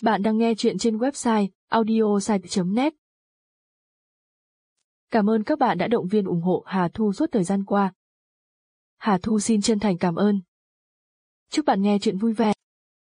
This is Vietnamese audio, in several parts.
Bạn đang nghe chuyện trên website audiosite.net. Cảm ơn các bạn đã động viên ủng hộ Hà Thu suốt thời gian qua. Hà Thu xin chân thành cảm ơn. Chúc bạn nghe chuyện vui vẻ.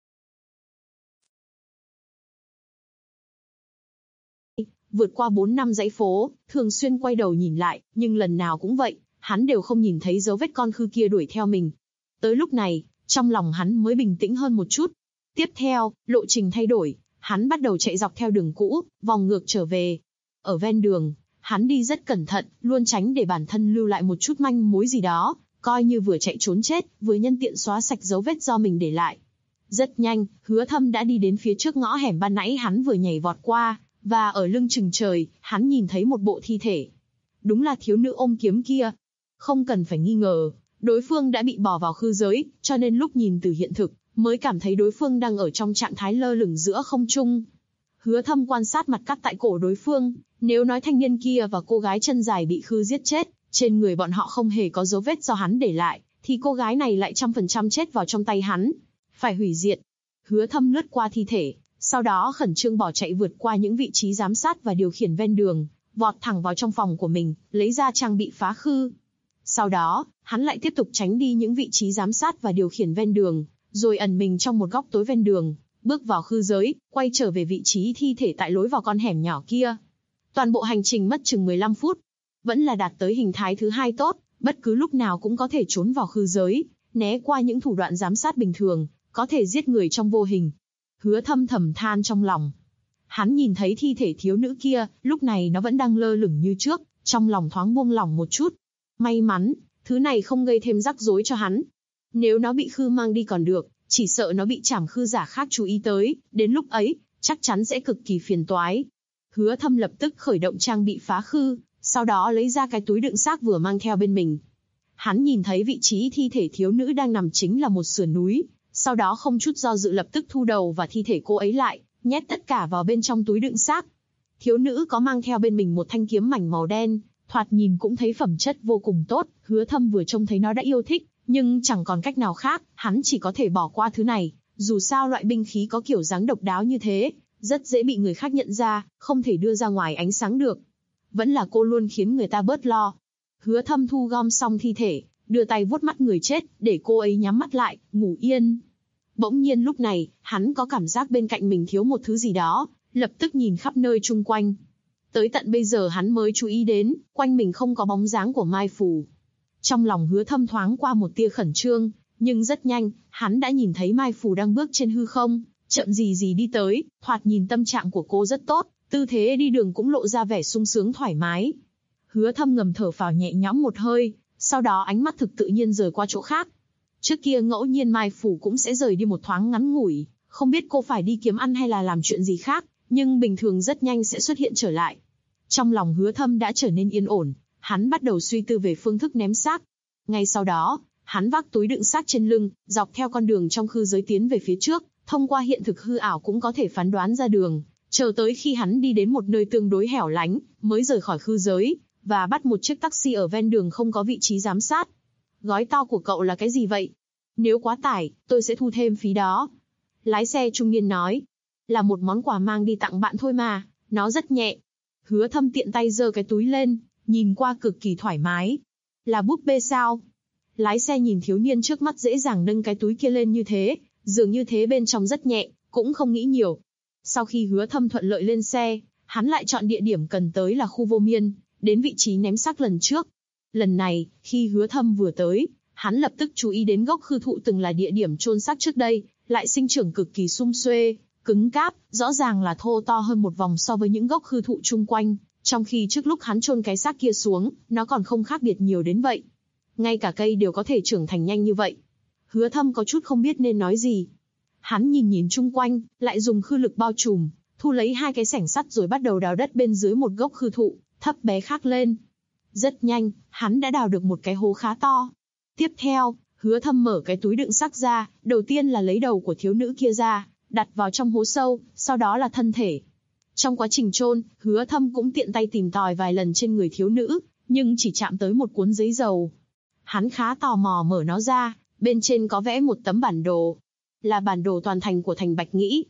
Vượt qua 4 năm dãy phố, thường xuyên quay đầu nhìn lại, nhưng lần nào cũng vậy, hắn đều không nhìn thấy dấu vết con khư kia đuổi theo mình. Tới lúc này, trong lòng hắn mới bình tĩnh hơn một chút. Tiếp theo, lộ trình thay đổi, hắn bắt đầu chạy dọc theo đường cũ, vòng ngược trở về. Ở ven đường, hắn đi rất cẩn thận, luôn tránh để bản thân lưu lại một chút manh mối gì đó, coi như vừa chạy trốn chết, vừa nhân tiện xóa sạch dấu vết do mình để lại. Rất nhanh, Hứa Thâm đã đi đến phía trước ngõ hẻm ban nãy hắn vừa nhảy vọt qua, và ở lưng chừng trời, hắn nhìn thấy một bộ thi thể. Đúng là thiếu nữ ôm kiếm kia. Không cần phải nghi ngờ, đối phương đã bị bỏ vào khư giới, cho nên lúc nhìn từ hiện thực, mới cảm thấy đối phương đang ở trong trạng thái lơ lửng giữa không trung. Hứa Thâm quan sát mặt cắt tại cổ đối phương, nếu nói thanh niên kia và cô gái chân dài bị khư giết chết, trên người bọn họ không hề có dấu vết do hắn để lại, thì cô gái này lại 100% chết vào trong tay hắn. Phải hủy diệt. Hứa Thâm lướt qua thi thể, sau đó khẩn trương bỏ chạy vượt qua những vị trí giám sát và điều khiển ven đường, vọt thẳng vào trong phòng của mình, lấy ra trang bị phá khư. Sau đó, hắn lại tiếp tục tránh đi những vị trí giám sát và điều khiển ven đường, rồi ẩn mình trong một góc tối ven đường, bước vào khư giới, quay trở về vị trí thi thể tại lối vào con hẻm nhỏ kia. Toàn bộ hành trình mất chừng 15 phút. Vẫn là đạt tới hình thái thứ 2 tốt, bất cứ lúc nào cũng có thể trốn vào khư giới, né qua những thủ đoạn giám sát bình thường, có thể giết người trong vô hình. Hứa Thâm thầm than trong lòng. Hắn nhìn thấy thi thể thiếu nữ kia, lúc này nó vẫn đang lơ lửng như trước, trong lòng thoáng buông lỏng một chút. May mắn, thứ này không gây thêm rắc rối cho hắn. Nếu nó bị khư mang đi còn được, chỉ sợ nó bị trảm khư giả khác chú ý tới, đến lúc ấy, chắc chắn sẽ cực kỳ phiền toái. Hứa Thâm lập tức khởi động trang bị phá khư, sau đó lấy ra cái túi đựng xác vừa mang theo bên mình. Hắn nhìn thấy vị trí thi thể thiếu nữ đang nằm chính là một sườn núi, sau đó không chút do dự lập tức thu đầu và thi thể cô ấy lại, nhét tất cả vào bên trong túi đựng xác. Thiếu nữ có mang theo bên mình một thanh kiếm mảnh màu đen, thoạt nhìn cũng thấy phẩm chất vô cùng tốt, Hứa Thâm vừa trông thấy nó đã yêu thích, nhưng chẳng còn cách nào khác, hắn chỉ có thể bỏ qua thứ này, dù sao loại binh khí có kiểu dáng độc đáo như thế, rất dễ bị người khác nhận ra, không thể đưa ra ngoài ánh sáng được. Vẫn là cô luôn khiến người ta bớt lo. Hứa Thâm thu gom xong thi thể, đưa tay vuốt mắt người chết, để cô ấy nhắm mắt lại, ngủ yên. Bỗng nhiên lúc này, hắn có cảm giác bên cạnh mình thiếu một thứ gì đó, lập tức nhìn khắp nơi chung quanh. Tới tận bây giờ hắn mới chú ý đến, quanh mình không có bóng dáng của Mai Phù. Trong lòng Hứa Thâm thoáng qua một tia khẩn trương, nhưng rất nhanh, hắn đã nhìn thấy Mai Phù đang bước trên hư không, chậm gì đi tới, thoạt nhìn tâm trạng của cô rất tốt, tư thế đi đường cũng lộ ra vẻ sung sướng thoải mái. Hứa Thâm ngầm thở phào nhẹ nhõm một hơi, sau đó ánh mắt thực tự nhiên rời qua chỗ khác. Trước kia ngẫu nhiên Mai Phù cũng sẽ rời đi một thoáng ngắn ngủi, không biết cô phải đi kiếm ăn hay là làm chuyện gì khác, nhưng bình thường rất nhanh sẽ xuất hiện trở lại. Trong lòng Hứa Thâm đã trở nên yên ổn, hắn bắt đầu suy tư về phương thức ném xác. Ngay sau đó, hắn vác túi đựng xác trên lưng, dọc theo con đường trong khư giới tiến về phía trước, thông qua hiện thực hư ảo cũng có thể phán đoán ra đường, chờ tới khi hắn đi đến một nơi tương đối hẻo lánh, mới rời khỏi khư giới, và bắt một chiếc taxi ở ven đường không có vị trí giám sát. Gói to của cậu là cái gì vậy? Nếu quá tải, tôi sẽ thu thêm phí đó. Lái xe trung niên nói. Là một món quà mang đi tặng bạn thôi mà, nó rất nhẹ. Hứa Thâm tiện tay giơ cái túi lên, nhìn qua cực kỳ thoải mái. Là búp bê sao? Lái xe nhìn thiếu niên trước mắt dễ dàng nâng cái túi kia lên như thế, dường như thế bên trong rất nhẹ, cũng không nghĩ nhiều. Sau khi Hứa Thâm thuận lợi lên xe, hắn lại chọn địa điểm cần tới là khu vô miên, đến vị trí ném xác lần trước. Lần này, khi Hứa Thâm vừa tới, hắn lập tức chú ý đến gốc khư thụ từng là địa điểm chôn xác trước đây, lại sinh trưởng cực kỳ sum xuê, cứng cáp, rõ ràng là thô to hơn một vòng so với những gốc khư thụ chung quanh, trong khi trước lúc hắn chôn cái xác kia xuống, nó còn không khác biệt nhiều đến vậy. Ngay cả cây đều có thể trưởng thành nhanh như vậy. Hứa Thâm có chút không biết nên nói gì. Hắn nhìn chung quanh, lại dùng khư lực bao trùm, thu lấy 2 cái xẻng sắt rồi bắt đầu đào đất bên dưới một gốc khư thụ, thấp bé khác lên. Rất nhanh, hắn đã đào được một cái hố khá to. Tiếp theo, Hứa Thâm mở cái túi đựng xác ra, đầu tiên là lấy đầu của thiếu nữ kia ra, đặt vào trong hố sâu, sau đó là thân thể. Trong quá trình chôn, Hứa Thâm cũng tiện tay tìm tòi vài lần trên người thiếu nữ, nhưng chỉ chạm tới một cuốn giấy dầu. Hắn khá tò mò mở nó ra, bên trên có vẽ một tấm bản đồ. Là bản đồ toàn thành của thành Bạch Nghĩ.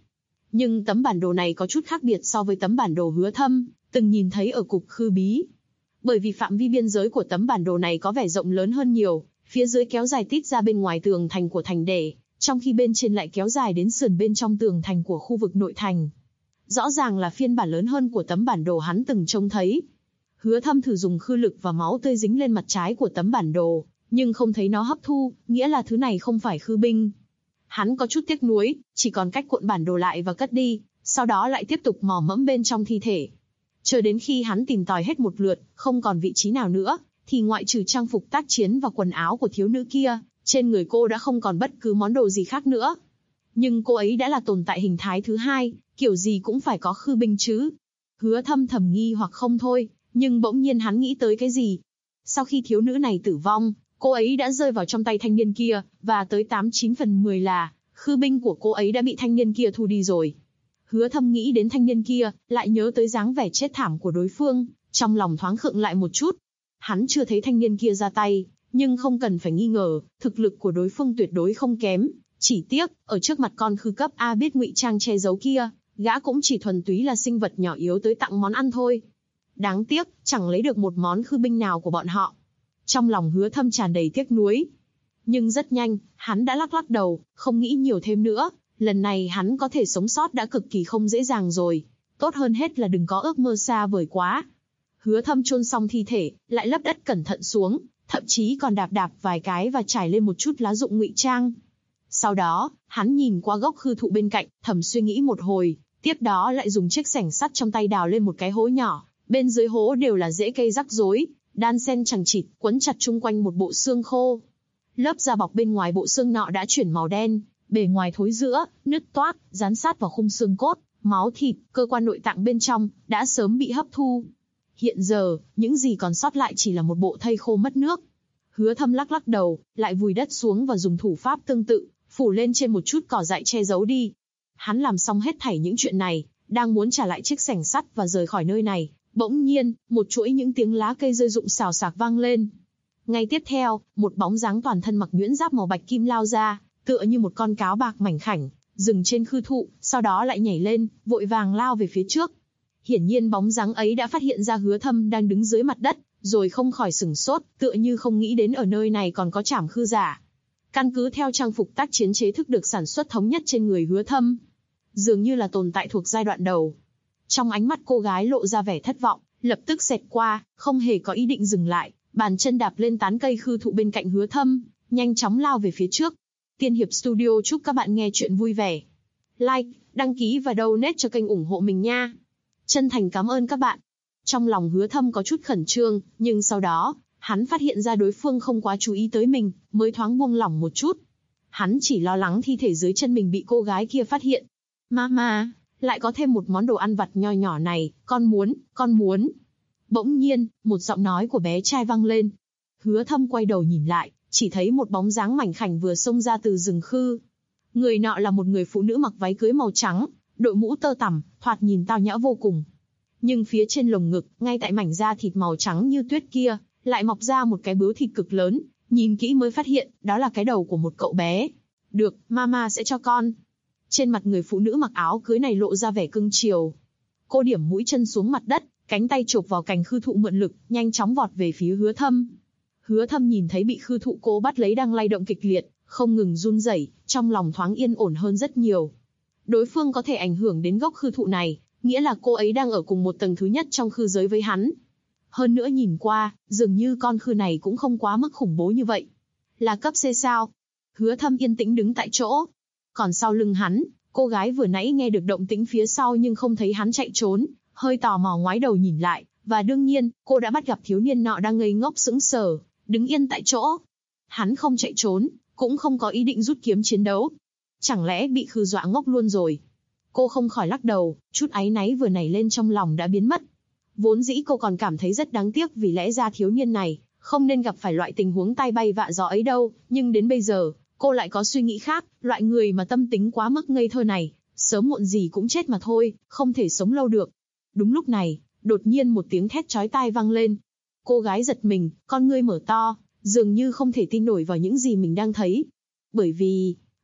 Nhưng tấm bản đồ này có chút khác biệt so với tấm bản đồ Hứa Thâm từng nhìn thấy ở cục Khư Bí. Bởi vì phạm vi biên giới của tấm bản đồ này có vẻ rộng lớn hơn nhiều, phía dưới kéo dài tít ra bên ngoài tường thành của thành để, trong khi bên trên lại kéo dài đến sườn bên trong tường thành của khu vực nội thành. Rõ ràng là phiên bản lớn hơn của tấm bản đồ hắn từng trông thấy. Hứa Thâm thử dùng khư lực và máu tươi dính lên mặt trái của tấm bản đồ, nhưng không thấy nó hấp thu, nghĩa là thứ này không phải khư binh. Hắn có chút tiếc nuối, chỉ còn cách cuộn bản đồ lại và cất đi, sau đó lại tiếp tục mò mẫm bên trong thi thể. Chờ đến khi hắn tìm tòi hết một lượt, không còn vị trí nào nữa, thì ngoại trừ trang phục tác chiến và quần áo của thiếu nữ kia, trên người cô đã không còn bất cứ món đồ gì khác nữa. Nhưng cô ấy đã là tồn tại hình thái thứ hai, kiểu gì cũng phải có khư binh chứ. Hứa Thâm thầm nghi hoặc không thôi, nhưng bỗng nhiên hắn nghĩ tới cái gì. Sau khi thiếu nữ này tử vong, cô ấy đã rơi vào trong tay thanh niên kia, và tới 89 phần 10 là khư binh của cô ấy đã bị thanh niên kia thu đi rồi. Hứa Thâm nghĩ đến thanh niên kia, lại nhớ tới dáng vẻ chết thảm của đối phương, trong lòng thoáng khựng lại một chút. Hắn chưa thấy thanh niên kia ra tay, nhưng không cần phải nghi ngờ, thực lực của đối phương tuyệt đối không kém. Chỉ tiếc, ở trước mặt con khư cấp A biết ngụy trang che giấu kia, gã cũng chỉ thuần túy là sinh vật nhỏ yếu tới tặng món ăn thôi. Đáng tiếc, chẳng lấy được một món khư binh nào của bọn họ. Trong lòng Hứa Thâm tràn đầy tiếc nuối. Nhưng rất nhanh, hắn đã lắc lắc đầu, không nghĩ nhiều thêm nữa. Lần này hắn có thể sống sót đã cực kỳ không dễ dàng rồi. Tốt hơn hết là đừng có ước mơ xa vời quá. Hứa Thâm chôn xong thi thể, lại lấp đất cẩn thận xuống, thậm chí còn đạp vài cái và trải lên một chút lá rụng ngụy trang. Sau đó, hắn nhìn qua gốc khư thụ bên cạnh, thầm suy nghĩ một hồi, tiếp đó lại dùng chiếc xẻng sắt trong tay đào lên một cái hố nhỏ, bên dưới hố đều là rễ cây rắc rối, đan xen chằng chịt, quấn chặt chung quanh một bộ xương khô. Lớp da bọc bên ngoài bộ xương nọ đã chuyển màu đen, bề ngoài thối rữa, nứt toác, dán sát vào khung xương cốt, máu thịt, cơ quan nội tạng bên trong đã sớm bị hấp thu. Hiện giờ, những gì còn sót lại chỉ là một bộ thây khô mất nước. Hứa Thâm lắc lắc đầu, lại vùi đất xuống và dùng thủ pháp tương tự, phủ lên trên một chút cỏ dại che giấu đi. Hắn làm xong hết thảy những chuyện này, đang muốn trả lại chiếc xẻng sắt và rời khỏi nơi này, bỗng nhiên, một chuỗi những tiếng lá cây rơi rụng xào xạc vang lên. Ngay tiếp theo, một bóng dáng toàn thân mặc nhuyễn giáp màu bạch kim lao ra, tựa như một con cáo bạc mảnh khảnh, dừng trên khư thụ, sau đó lại nhảy lên, vội vàng lao về phía trước. Hiển nhiên bóng dáng ấy đã phát hiện ra Hứa Thâm đang đứng dưới mặt đất, rồi không khỏi sửng sốt, tựa như không nghĩ đến ở nơi này còn có trảm khư giả. Căn cứ theo trang phục tác chiến chế thức được sản xuất thống nhất trên người Hứa Thâm, dường như là tồn tại thuộc giai đoạn đầu. Trong ánh mắt cô gái lộ ra vẻ thất vọng, lập tức xẹt qua, không hề có ý định dừng lại, bàn chân đạp lên tán cây khư thụ bên cạnh Hứa Thâm, nhanh chóng lao về phía trước. Tiên Hiệp Studio chúc các bạn nghe chuyện vui vẻ. Like, đăng ký và donate cho kênh ủng hộ mình nha. Chân thành cảm ơn các bạn. Trong lòng Hứa Thâm có chút khẩn trương, nhưng sau đó, hắn phát hiện ra đối phương không quá chú ý tới mình, mới thoáng buông lỏng một chút. Hắn chỉ lo lắng thi thể dưới chân mình bị cô gái kia phát hiện. Mama, lại có thêm một món đồ ăn vặt nho nhỏ này, con muốn. Bỗng nhiên, một giọng nói của bé trai vang lên. Hứa Thâm quay đầu nhìn lại, chỉ thấy một bóng dáng mảnh khảnh vừa xông ra từ rừng khư. Người nọ là một người phụ nữ mặc váy cưới màu trắng, đội mũ tơ tằm, thoạt nhìn tao nhã vô cùng. Nhưng phía trên lồng ngực, ngay tại mảnh da thịt màu trắng như tuyết kia, lại mọc ra một cái bướu thịt cực lớn, nhìn kỹ mới phát hiện, đó là cái đầu của một cậu bé. Được, mama sẽ cho con. Trên mặt người phụ nữ mặc áo cưới này lộ ra vẻ cưng chiều. Cô điểm mũi chân xuống mặt đất, cánh tay chộp vào cành khư thụ mượn lực, nhanh chóng vọt về phía Hứa Thâm. Hứa Thâm nhìn thấy bị khư thụ cô bắt lấy đang lay động kịch liệt, không ngừng run rẩy, trong lòng thoáng yên ổn hơn rất nhiều. Đối phương có thể ảnh hưởng đến gốc khư thụ này, nghĩa là cô ấy đang ở cùng một tầng thứ nhất trong khư giới với hắn. Hơn nữa nhìn qua, dường như con khư này cũng không quá mức khủng bố như vậy. Là cấp C sao? Hứa Thâm yên tĩnh đứng tại chỗ. Còn sau lưng hắn, cô gái vừa nãy nghe được động tĩnh phía sau nhưng không thấy hắn chạy trốn, hơi tò mò ngoái đầu nhìn lại, và đương nhiên, cô đã bắt gặp thiếu niên nọ đang ngây ngốc sững sờ, đứng yên tại chỗ. Hắn không chạy trốn, cũng không có ý định rút kiếm chiến đấu. Chẳng lẽ bị khư dọa ngốc luôn rồi? Cô không khỏi lắc đầu, chút áy náy vừa nảy lên trong lòng đã biến mất. Vốn dĩ cô còn cảm thấy rất đáng tiếc vì lẽ ra thiếu niên này không nên gặp phải loại tình huống tai bay vạ gió ấy đâu, nhưng đến bây giờ, cô lại có suy nghĩ khác, loại người mà tâm tính quá mức ngây thơ này, sớm muộn gì cũng chết mà thôi, không thể sống lâu được. Đúng lúc này, đột nhiên một tiếng thét chói tai vang lên. Cô gái giật mình, con ngươi mở to, dường như không thể tin nổi vào những gì mình đang thấy. Bởi vì,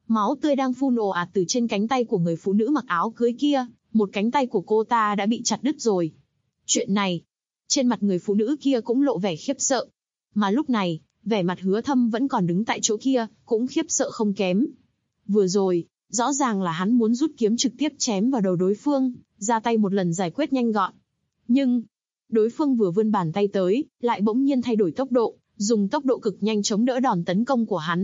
Máu tươi đang phun ồ ạt từ trên cánh tay của người phụ nữ mặc áo cưới kia, một cánh tay của cô ta đã bị chặt đứt rồi. Chuyện này, trên mặt người phụ nữ kia cũng lộ vẻ khiếp sợ. Mà lúc này, vẻ mặt Hứa Thâm vẫn còn đứng tại chỗ kia, cũng khiếp sợ không kém. Vừa rồi, rõ ràng là hắn muốn rút kiếm trực tiếp chém vào đầu đối phương, ra tay một lần giải quyết nhanh gọn. Nhưng, đối phương vừa vươn bàn tay tới, lại bỗng nhiên thay đổi tốc độ, dùng tốc độ cực nhanh chống đỡ đòn tấn công của hắn.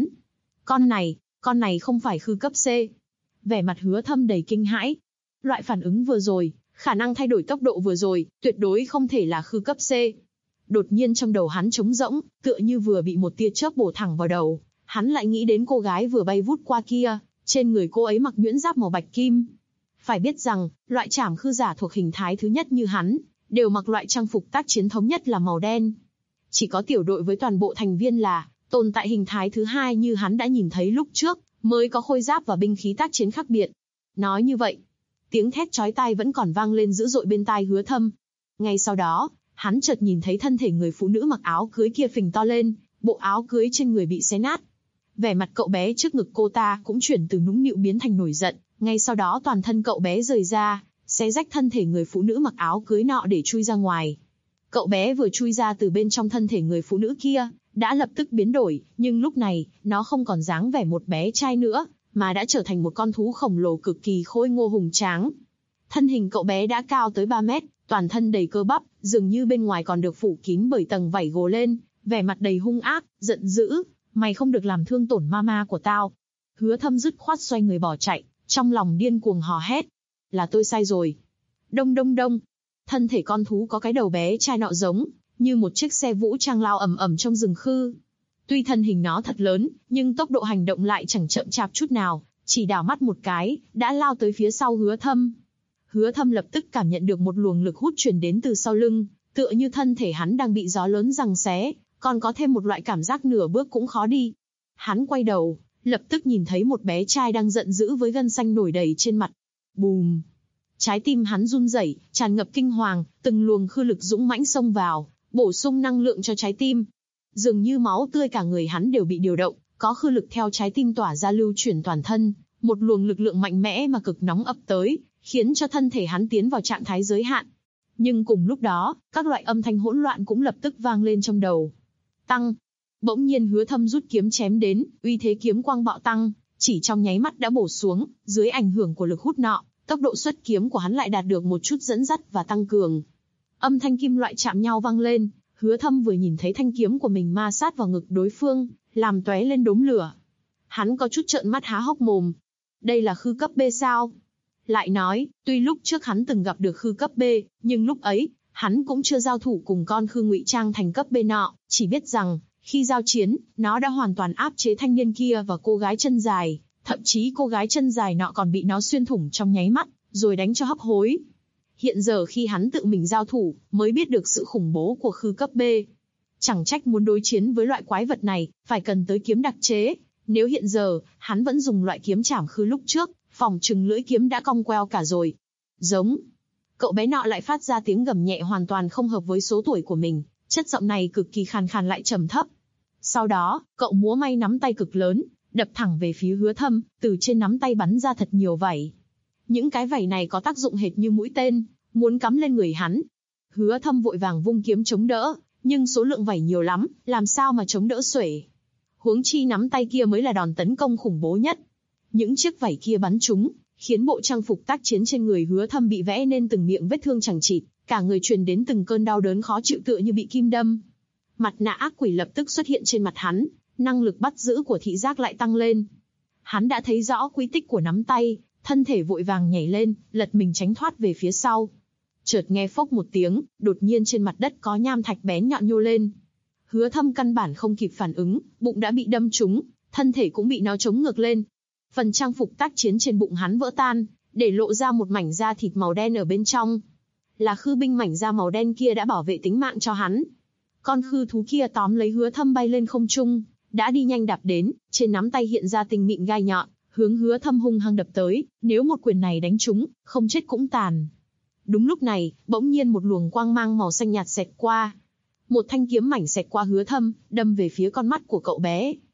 Con này không phải khư cấp C. Vẻ mặt Hứa Thâm đầy kinh hãi. Loại phản ứng vừa rồi, khả năng thay đổi tốc độ vừa rồi, tuyệt đối không thể là khư cấp C. Đột nhiên trong đầu hắn trống rỗng, tựa như vừa bị một tia chớp bổ thẳng vào đầu. Hắn lại nghĩ đến cô gái vừa bay vút qua kia, trên người cô ấy mặc nhuyễn giáp màu bạch kim. Phải biết rằng, loại trảm khư giả thuộc hình thái thứ nhất như hắn, đều mặc loại trang phục tác chiến thống nhất là màu đen. Chỉ có tiểu đội với toàn bộ thành viên là tồn tại hình thái thứ hai như hắn đã nhìn thấy lúc trước, mới có khôi giáp và binh khí tác chiến khác biệt. Nói như vậy, tiếng thét chói tai vẫn còn vang lên dữ dội bên tai Hứa Thâm. Ngay sau đó, hắn chợt nhìn thấy thân thể người phụ nữ mặc áo cưới kia phình to lên, bộ áo cưới trên người bị xé nát. Vẻ mặt cậu bé trước ngực cô ta cũng chuyển từ nũng nịu biến thành nổi giận, ngay sau đó toàn thân cậu bé rời ra, xé rách thân thể người phụ nữ mặc áo cưới nọ để chui ra ngoài. Cậu bé vừa chui ra từ bên trong thân thể người phụ nữ kia, đã lập tức biến đổi, nhưng lúc này, nó không còn dáng vẻ một bé trai nữa, mà đã trở thành một con thú khổng lồ cực kỳ khôi ngô hùng tráng. Thân hình cậu bé đã cao tới 3 mét, toàn thân đầy cơ bắp, dường như bên ngoài còn được phủ kín bởi tầng vảy gồ lên, vẻ mặt đầy hung ác, giận dữ, mày không được làm thương tổn mama của tao. Hứa Thâm dứt khoát xoay người bỏ chạy, trong lòng điên cuồng hò hét. Là tôi sai rồi. Đông đông đông. Thân thể con thú có cái đầu bé trai nọ giống như một chiếc xe vũ trang lao ầm ầm trong rừng khư. Tuy thân hình nó thật lớn, nhưng tốc độ hành động lại chẳng chậm chạp chút nào, chỉ đảo mắt một cái, đã lao tới phía sau Hứa Thâm. Hứa Thâm lập tức cảm nhận được một luồng lực hút truyền đến từ sau lưng, tựa như thân thể hắn đang bị gió lớn giằng xé, còn có thêm một loại cảm giác nửa bước cũng khó đi. Hắn quay đầu, lập tức nhìn thấy một bé trai đang giận dữ với gân xanh nổi đầy trên mặt. Bùm! Trái tim hắn run rẩy, tràn ngập kinh hoàng, từng luồng khư lực dũng mãnh xông vào, bổ sung năng lượng cho trái tim. Dường như máu tươi cả người hắn đều bị điều động, có khư lực theo trái tim tỏa ra lưu chuyển toàn thân, một luồng lực lượng mạnh mẽ mà cực nóng ập tới, khiến cho thân thể hắn tiến vào trạng thái giới hạn. Nhưng cùng lúc đó, các loại âm thanh hỗn loạn cũng lập tức vang lên trong đầu. Tăng! Bỗng nhiên Hứa Thâm rút kiếm chém đến, uy thế kiếm quang bạo tăng, chỉ trong nháy mắt đã bổ xuống, dưới ảnh hưởng của lực hút nọ, tốc độ xuất kiếm của hắn lại đạt được một chút dẫn dắt và tăng cường. Âm thanh kim loại chạm nhau vang lên, Hứa Thâm vừa nhìn thấy thanh kiếm của mình ma sát vào ngực đối phương, làm tóe lên đốm lửa. Hắn có chút trợn mắt há hốc mồm. Đây là khư cấp B sao? Lại nói, tuy lúc trước hắn từng gặp được khư cấp B, nhưng lúc ấy, hắn cũng chưa giao thủ cùng con khư ngụy trang thành cấp B nọ, chỉ biết rằng, khi giao chiến, nó đã hoàn toàn áp chế thanh niên kia và cô gái chân dài, thậm chí cô gái chân dài nọ còn bị nó xuyên thủng trong nháy mắt, rồi đánh cho hấp hối. Hiện giờ khi hắn tự mình giao thủ, mới biết được sự khủng bố của khư cấp B. Chẳng trách muốn đối chiến với loại quái vật này, phải cần tới kiếm đặc chế. Nếu hiện giờ, hắn vẫn dùng loại kiếm trảm khư lúc trước, phỏng chừng lưỡi kiếm đã cong queo cả rồi. Giống. Cậu bé nọ lại phát ra tiếng gầm nhẹ hoàn toàn không hợp với số tuổi của mình, chất giọng này cực kỳ khàn khàn lại trầm thấp. Sau đó, cậu múa may nắm tay cực lớn, đập thẳng về phía Hứa Thâm, từ trên nắm tay bắn ra thật nhiều vảy. Những cái vảy này có tác dụng hệt như mũi tên, muốn cắm lên người hắn. Hứa Thâm vội vàng vung kiếm chống đỡ, nhưng số lượng vảy nhiều lắm, làm sao mà chống đỡ xuể. Huống chi nắm tay kia mới là đòn tấn công khủng bố nhất. Những chiếc vảy kia bắn trúng, khiến bộ trang phục tác chiến trên người Hứa Thâm bị vẽ nên từng miệng vết thương chằng chịt, cả người truyền đến từng cơn đau đớn khó chịu tựa như bị kim đâm. Mặt nạ ác quỷ lập tức xuất hiện trên mặt hắn, năng lực bắt giữ của thị giác lại tăng lên. Hắn đã thấy rõ quy tích của nắm tay, thân thể vội vàng nhảy lên, lật mình tránh thoát về phía sau. Chợt nghe phốc một tiếng, đột nhiên trên mặt đất có nham thạch bén nhọn nhô lên. Hứa Thâm căn bản không kịp phản ứng, bụng đã bị đâm trúng, thân thể cũng bị nó chống ngược lên. Phần trang phục tác chiến trên bụng hắn vỡ tan, để lộ ra một mảnh da thịt màu đen ở bên trong. Là khư binh mảnh da màu đen kia đã bảo vệ tính mạng cho hắn. Con khư thú kia tóm lấy Hứa Thâm bay lên không trung, đã đi nhanh đạp đến, trên nắm tay hiện ra tinh mịn gai nhọn, hướng Hứa Thâm hung hăng đập tới, nếu một quyền này đánh trúng, không chết cũng tàn. Đúng lúc này, bỗng nhiên một luồng quang mang màu xanh nhạt xẹt qua. Một thanh kiếm mảnh xẹt qua Hứa Thâm, đâm về phía con mắt của cậu bé.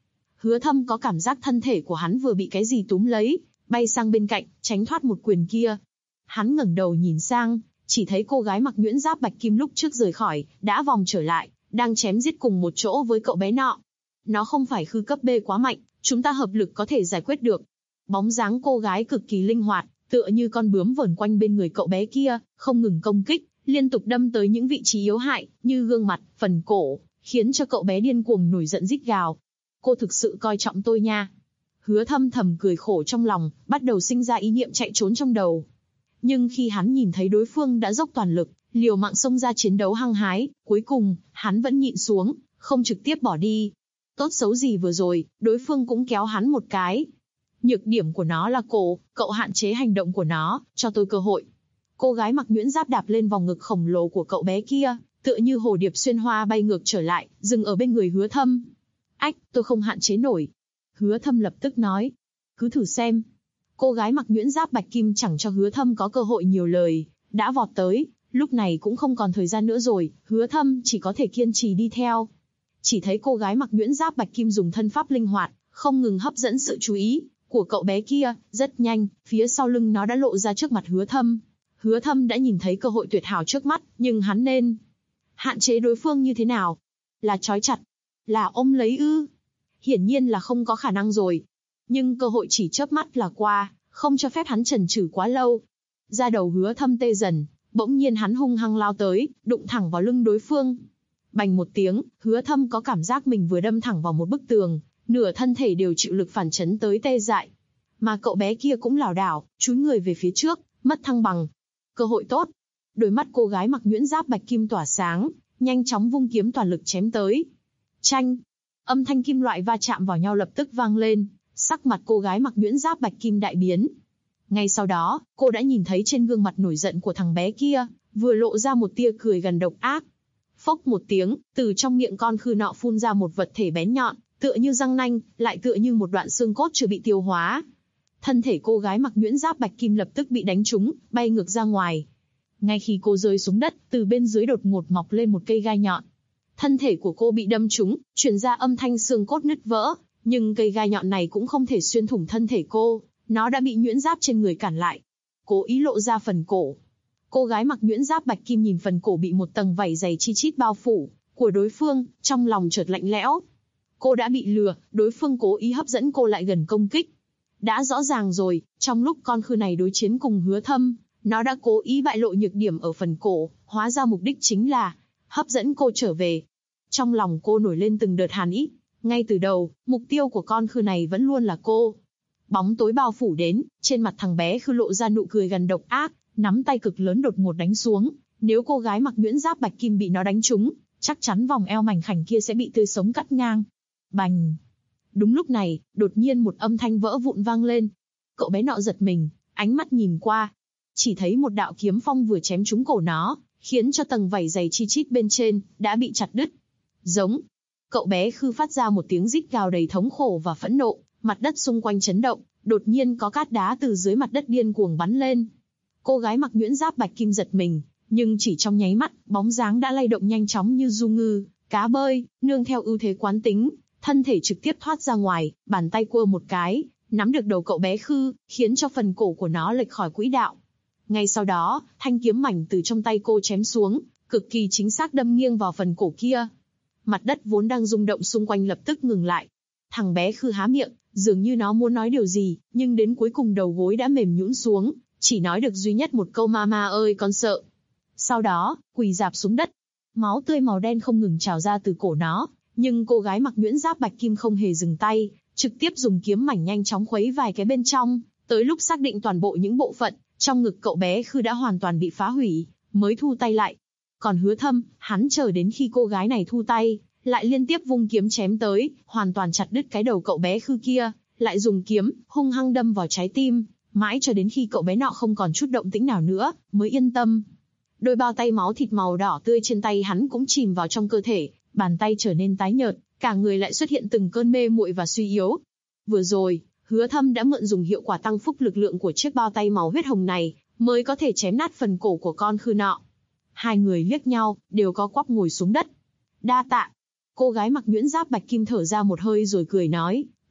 Hứa Thâm có cảm giác thân thể của hắn vừa bị cái gì túm lấy, bay sang bên cạnh, tránh thoát một quyền kia. Hắn ngẩng đầu nhìn sang, chỉ thấy cô gái mặc nhuyễn giáp bạch kim lúc trước rời khỏi, đã vòng trở lại, đang chém giết cùng một chỗ với cậu bé nọ. Nó không phải khư cấp B quá mạnh, chúng ta hợp lực có thể giải quyết được. Bóng dáng cô gái cực kỳ linh hoạt, tựa như con bướm vờn quanh bên người cậu bé kia, không ngừng công kích, liên tục đâm tới những vị trí yếu hại, như gương mặt, phần cổ, khiến cho cậu bé điên cuồng nổi giận rít gào. Cô thực sự coi trọng tôi nha. Hứa Thâm thầm cười khổ trong lòng, bắt đầu sinh ra ý niệm chạy trốn trong đầu. Nhưng khi hắn nhìn thấy đối phương đã dốc toàn lực, liều mạng xông ra chiến đấu hăng hái, cuối cùng, hắn vẫn nhịn xuống, không trực tiếp bỏ đi. Tốt xấu gì vừa rồi, đối phương cũng kéo hắn một cái. Nhược điểm của nó là cổ, cậu hạn chế hành động của nó, cho tôi cơ hội. Cô gái mặc nhuyễn giáp đạp lên vòng ngực khổng lồ của cậu bé kia, tựa như hồ điệp xuyên hoa bay ngược trở lại, dừng ở bên người Hứa Thâm. Ách, tôi không hạn chế nổi. Hứa Thâm lập tức nói. Cứ thử xem. Cô gái mặc nhuyễn giáp bạch kim chẳng cho Hứa Thâm có cơ hội nhiều lời, đã vọt tới, lúc này cũng không còn thời gian nữa rồi, Hứa Thâm chỉ có thể kiên trì đi theo. Chỉ thấy cô gái mặc nhuyễn giáp bạch kim dùng thân pháp linh hoạt, không ngừng hấp dẫn sự chú ý của cậu bé kia, rất nhanh, phía sau lưng nó đã lộ ra trước mặt Hứa Thâm. Hứa Thâm đã nhìn thấy cơ hội tuyệt hảo trước mắt, nhưng hắn nên hạn chế đối phương như thế nào? Là trói chặt? Là ôm lấy ư? Hiển nhiên là không có khả năng rồi. Nhưng cơ hội chỉ chớp mắt là qua, không cho phép hắn chần chừ quá lâu. Da đầu Hứa Thâm tê dần, bỗng nhiên hắn hung hăng lao tới, đụng thẳng vào lưng đối phương. Bành một tiếng, Hứa Thâm có cảm giác mình vừa đâm thẳng vào một bức tường, nửa thân thể đều chịu lực phản chấn tới tê dại. Mà cậu bé kia cũng lảo đảo, chúi người về phía trước, mất thăng bằng. Cơ hội tốt. Đôi mắt cô gái mặc nhuyễn giáp bạch kim tỏa sáng, nhanh chóng vung kiếm toàn lực chém tới. Chanh! Âm thanh kim loại va chạm vào nhau lập tức vang lên, sắc mặt cô gái mặc nhuyễn giáp bạch kim đại biến. Ngay sau đó, cô đã nhìn thấy trên gương mặt nổi giận của thằng bé kia, vừa lộ ra một tia cười gần độc ác. Phốc một tiếng, từ trong miệng con khư nọ phun ra một vật thể bén nhọn, tựa như răng nanh, lại tựa như một đoạn xương cốt chưa bị tiêu hóa. Thân thể cô gái mặc nhuyễn giáp bạch kim lập tức bị đánh trúng, bay ngược ra ngoài. Ngay khi cô rơi xuống đất, từ bên dưới đột ngột mọc lên một cây gai nhọn. Thân thể của cô bị đâm trúng, truyền ra âm thanh xương cốt nứt vỡ, nhưng cây gai nhọn này cũng không thể xuyên thủng thân thể cô, nó đã bị nhuyễn giáp trên người cản lại. Cố ý lộ ra phần cổ. Cô gái mặc nhuyễn giáp bạch kim nhìn phần cổ bị một tầng vảy dày chi chít bao phủ của đối phương, trong lòng chợt lạnh lẽo. Cô đã bị lừa, đối phương cố ý hấp dẫn cô lại gần công kích. Đã rõ ràng rồi, trong lúc con khư này đối chiến cùng Hứa Thâm, nó đã cố ý bại lộ nhược điểm ở phần cổ, hóa ra mục đích chính là hấp dẫn cô trở về. Trong lòng cô nổi lên từng đợt hàn ý. Ngay từ đầu, mục tiêu của con khư này vẫn luôn là cô. Bóng tối bao phủ đến, trên mặt thằng bé khư lộ ra nụ cười gần độc ác, nắm tay cực lớn đột ngột đánh xuống. Nếu cô gái mặc nhuyễn giáp bạch kim bị nó đánh trúng, chắc chắn vòng eo mảnh khảnh kia sẽ bị tươi sống cắt ngang. Bành! Đúng lúc này, đột nhiên một âm thanh vỡ vụn vang lên. Cậu bé nọ giật mình, ánh mắt nhìn qua. Chỉ thấy một đạo kiếm phong vừa chém trúng cổ nó, khiến cho tầng vảy dày chi chít bên trên, đã bị chặt đứt. Giống! Cậu bé khư phát ra một tiếng rít gào đầy thống khổ và phẫn nộ, mặt đất xung quanh chấn động, đột nhiên có cát đá từ dưới mặt đất điên cuồng bắn lên. Cô gái mặc nhuyễn giáp bạch kim giật mình, nhưng chỉ trong nháy mắt, bóng dáng đã lay động nhanh chóng như du ngư, cá bơi, nương theo ưu thế quán tính, thân thể trực tiếp thoát ra ngoài, bàn tay quơ một cái, nắm được đầu cậu bé khư, khiến cho phần cổ của nó lệch khỏi quỹ đạo. Ngay sau đó, thanh kiếm mảnh từ trong tay cô chém xuống, cực kỳ chính xác đâm nghiêng vào phần cổ kia. Mặt đất vốn đang rung động xung quanh lập tức ngừng lại. Thằng bé khư há miệng, dường như nó muốn nói điều gì, nhưng đến cuối cùng đầu gối đã mềm nhũn xuống, chỉ nói được duy nhất một câu mama ơi con sợ. Sau đó, quỳ rạp xuống đất. Máu tươi màu đen không ngừng trào ra từ cổ nó, nhưng cô gái mặc nhuyễn giáp bạch kim không hề dừng tay, trực tiếp dùng kiếm mảnh nhanh chóng khuấy vài cái bên trong, tới lúc xác định toàn bộ những bộ phận trong ngực cậu bé khư đã hoàn toàn bị phá hủy, mới thu tay lại. Còn Hứa Thâm, hắn chờ đến khi cô gái này thu tay, lại liên tiếp vung kiếm chém tới, hoàn toàn chặt đứt cái đầu cậu bé khư kia, lại dùng kiếm hung hăng đâm vào trái tim, mãi cho đến khi cậu bé nọ không còn chút động tĩnh nào nữa, mới yên tâm. Đôi bao tay máu thịt màu đỏ tươi trên tay hắn cũng chìm vào trong cơ thể, bàn tay trở nên tái nhợt, cả người lại xuất hiện từng cơn mê muội và suy yếu. Vừa rồi, Hứa Thâm đã mượn dùng hiệu quả tăng phúc lực lượng của chiếc bao tay màu huyết hồng này, mới có thể chém nát phần cổ của con khư nọ. Hai người liếc nhau, đều có quắp ngồi xuống đất. Đa tạ. Cô gái mặc nhuyễn giáp bạch kim thở ra một hơi rồi cười nói,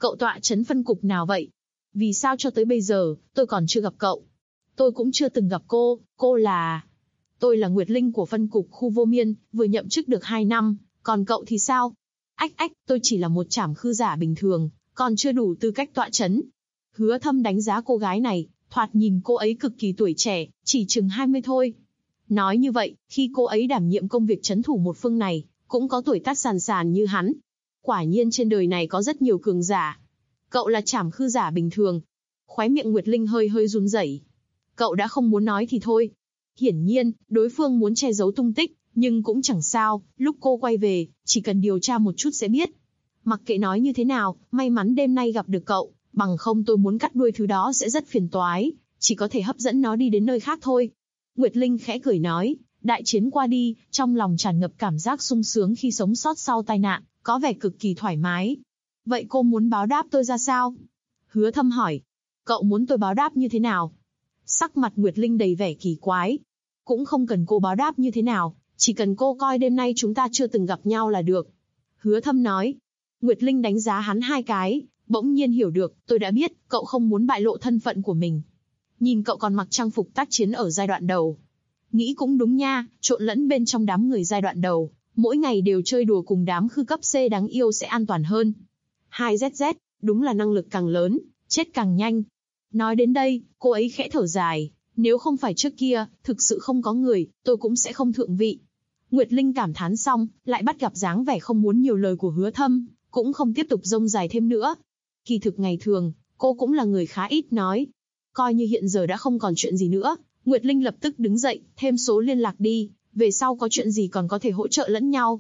Cậu tọa trấn phân cục nào vậy? Vì sao cho tới bây giờ, tôi còn chưa gặp cậu? Tôi cũng chưa từng gặp cô là... Tôi là Nguyệt Linh của phân cục khu Vô Miên, vừa nhậm chức được 2 năm, còn cậu thì sao? Ách, tôi chỉ là một trảm khư giả bình thường, còn chưa đủ tư cách tọa trấn. Hứa Thâm đánh giá cô gái này, thoạt nhìn cô ấy cực kỳ tuổi trẻ, chỉ chừng 20 thôi. Nói như vậy, khi cô ấy đảm nhiệm công việc trấn thủ một phương này, cũng có tuổi tác sàn sàn như hắn. Quả nhiên trên đời này có rất nhiều cường giả. Cậu là trảm khư giả bình thường. Khóe miệng Nguyệt Linh hơi run rẩy. Cậu đã không muốn nói thì thôi. Hiển nhiên, đối phương muốn che giấu tung tích, nhưng cũng chẳng sao, lúc cô quay về, chỉ cần điều tra một chút sẽ biết. Mặc kệ nói như thế nào, may mắn đêm nay gặp được cậu, bằng không tôi muốn cắt đuôi thứ đó sẽ rất phiền toái, chỉ có thể hấp dẫn nó đi đến nơi khác thôi. Nguyệt Linh khẽ cười nói, đại chiến qua đi, trong lòng tràn ngập cảm giác sung sướng khi sống sót sau tai nạn, có vẻ cực kỳ thoải mái. Vậy cô muốn báo đáp tôi ra sao? Hứa Thâm hỏi. Cậu muốn tôi báo đáp như thế nào? Sắc mặt Nguyệt Linh đầy vẻ kỳ quái. Cũng không cần cô báo đáp như thế nào, chỉ cần cô coi đêm nay chúng ta chưa từng gặp nhau là được. Hứa Thâm nói. Nguyệt Linh đánh giá hắn 2 cái, bỗng nhiên hiểu được, tôi đã biết, cậu không muốn bại lộ thân phận của mình. Nhìn cậu còn mặc trang phục tác chiến ở giai đoạn đầu. Nghĩ cũng đúng nha, trộn lẫn bên trong đám người giai đoạn đầu, mỗi ngày đều chơi đùa cùng đám khư cấp C đáng yêu sẽ an toàn hơn. 2ZZ, đúng là năng lực càng lớn, chết càng nhanh. Nói đến đây, cô ấy khẽ thở dài, nếu không phải trước kia, thực sự không có người, tôi cũng sẽ không thượng vị. Nguyệt Linh cảm thán xong, lại bắt gặp dáng vẻ không muốn nhiều lời của Hứa Thâm, cũng không tiếp tục rông dài thêm nữa. Kỳ thực ngày thường, cô cũng là người khá ít nói. Coi như hiện giờ đã không còn chuyện gì nữa, Nguyệt Linh lập tức đứng dậy, thêm số liên lạc đi, về sau có chuyện gì còn có thể hỗ trợ lẫn nhau.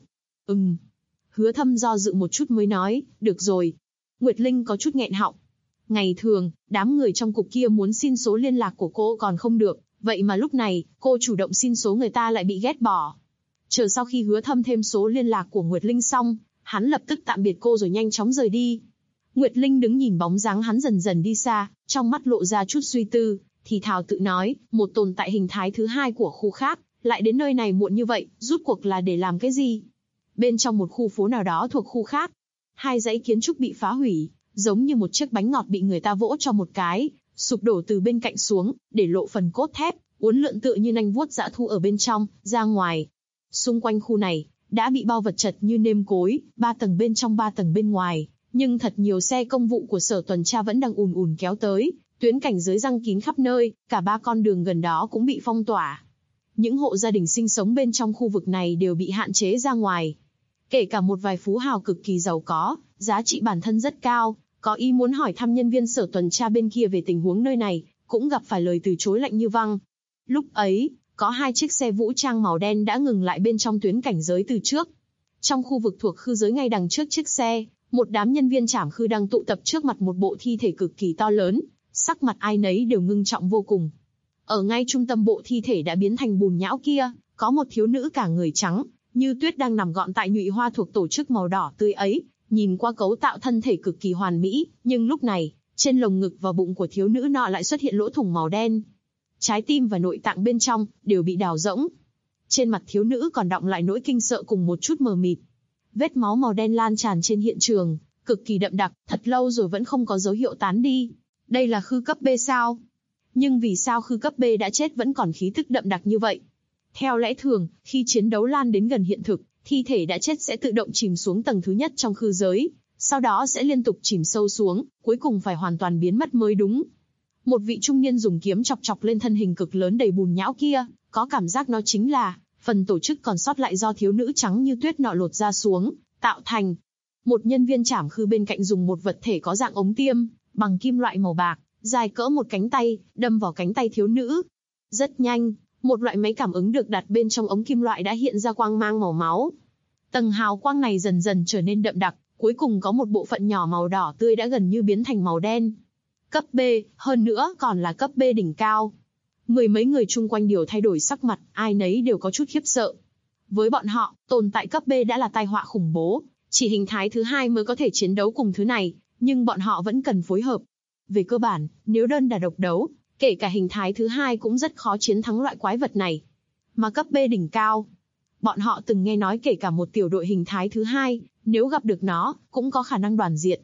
Hứa Thâm do dự một chút mới nói, được rồi. Nguyệt Linh có chút nghẹn họng. Ngày thường, đám người trong cục kia muốn xin số liên lạc của cô còn không được, vậy mà lúc này, cô chủ động xin số người ta lại bị ghét bỏ. Chờ sau khi Hứa Thâm thêm số liên lạc của Nguyệt Linh xong, hắn lập tức tạm biệt cô rồi nhanh chóng rời đi. Nguyệt Linh đứng nhìn bóng dáng hắn dần dần đi xa, trong mắt lộ ra chút suy tư, thì thào tự nói, một tồn tại hình thái thứ 2 của khu khác, lại đến nơi này muộn như vậy, rút cuộc là để làm cái gì? Bên trong một khu phố nào đó thuộc khu khác, 2 dãy kiến trúc bị phá hủy, giống như một chiếc bánh ngọt bị người ta vỗ cho một cái, sụp đổ từ bên cạnh xuống, để lộ phần cốt thép, uốn lượn tựa như nanh vuốt dã thu ở bên trong, ra ngoài. Xung quanh khu này, đã bị bao vật chật như nêm cối, 3 tầng bên trong 3 tầng bên ngoài, nhưng thật nhiều xe công vụ của sở tuần tra vẫn đang ùn ùn kéo tới, tuyến cảnh giới răng kín khắp nơi, cả 3 con đường gần đó cũng bị phong tỏa. Những hộ gia đình sinh sống bên trong khu vực này đều bị hạn chế ra ngoài. Kể cả một vài phú hào cực kỳ giàu có, giá trị bản thân rất cao, có ý muốn hỏi thăm nhân viên sở tuần tra bên kia về tình huống nơi này, cũng gặp phải lời từ chối lạnh như băng. Lúc ấy, có 2 chiếc xe vũ trang màu đen đã ngừng lại bên trong tuyến cảnh giới từ trước. Trong khu vực thuộc khư giới ngay đằng trước chiếc xe, một đám nhân viên trảm khư đang tụ tập trước mặt một bộ thi thể cực kỳ to lớn, sắc mặt ai nấy đều ngưng trọng vô cùng. Ở ngay trung tâm bộ thi thể đã biến thành bùn nhão kia, có một thiếu nữ cả người trắng, như tuyết đang nằm gọn tại nhụy hoa thuộc tổ chức màu đỏ tươi ấy, nhìn qua cấu tạo thân thể cực kỳ hoàn mỹ, nhưng lúc này, trên lồng ngực và bụng của thiếu nữ nọ lại xuất hiện lỗ thủng màu đen. Trái tim và nội tạng bên trong đều bị đào rỗng. Trên mặt thiếu nữ còn đọng lại nỗi kinh sợ cùng một chút mờ mịt. Vết máu màu đen lan tràn trên hiện trường, cực kỳ đậm đặc, thật lâu rồi vẫn không có dấu hiệu tán đi. Đây là khư cấp B sao? Nhưng vì sao khư cấp B đã chết vẫn còn khí tức đậm đặc như vậy? Theo lẽ thường, khi chiến đấu lan đến gần hiện thực, thi thể đã chết sẽ tự động chìm xuống tầng thứ nhất trong khư giới, sau đó sẽ liên tục chìm sâu xuống, cuối cùng phải hoàn toàn biến mất mới đúng. Một vị trung niên dùng kiếm chọc chọc lên thân hình cực lớn đầy bùn nhão kia, có cảm giác nó chính là phần tổ chức còn sót lại do thiếu nữ trắng như tuyết nọ lột ra xuống, tạo thành. Một nhân viên trảm khư bên cạnh dùng một vật thể có dạng ống tiêm, bằng kim loại màu bạc, dài cỡ một cánh tay, đâm vào cánh tay thiếu nữ. Rất nhanh, một loại máy cảm ứng được đặt bên trong ống kim loại đã hiện ra quang mang màu máu. Tầng hào quang này dần dần trở nên đậm đặc, cuối cùng có một bộ phận nhỏ màu đỏ tươi đã gần như biến thành màu đen. Cấp B, hơn nữa còn là cấp B đỉnh cao. Mười mấy người chung quanh đều thay đổi sắc mặt, ai nấy đều có chút khiếp sợ. Với bọn họ, tồn tại cấp B đã là tai họa khủng bố, chỉ hình thái thứ 2 mới có thể chiến đấu cùng thứ này, nhưng bọn họ vẫn cần phối hợp. Về cơ bản, nếu đơn đả độc đấu, kể cả hình thái thứ 2 cũng rất khó chiến thắng loại quái vật này. Mà cấp B đỉnh cao, bọn họ từng nghe nói kể cả một tiểu đội hình thái thứ 2, nếu gặp được nó, cũng có khả năng đoàn diệt.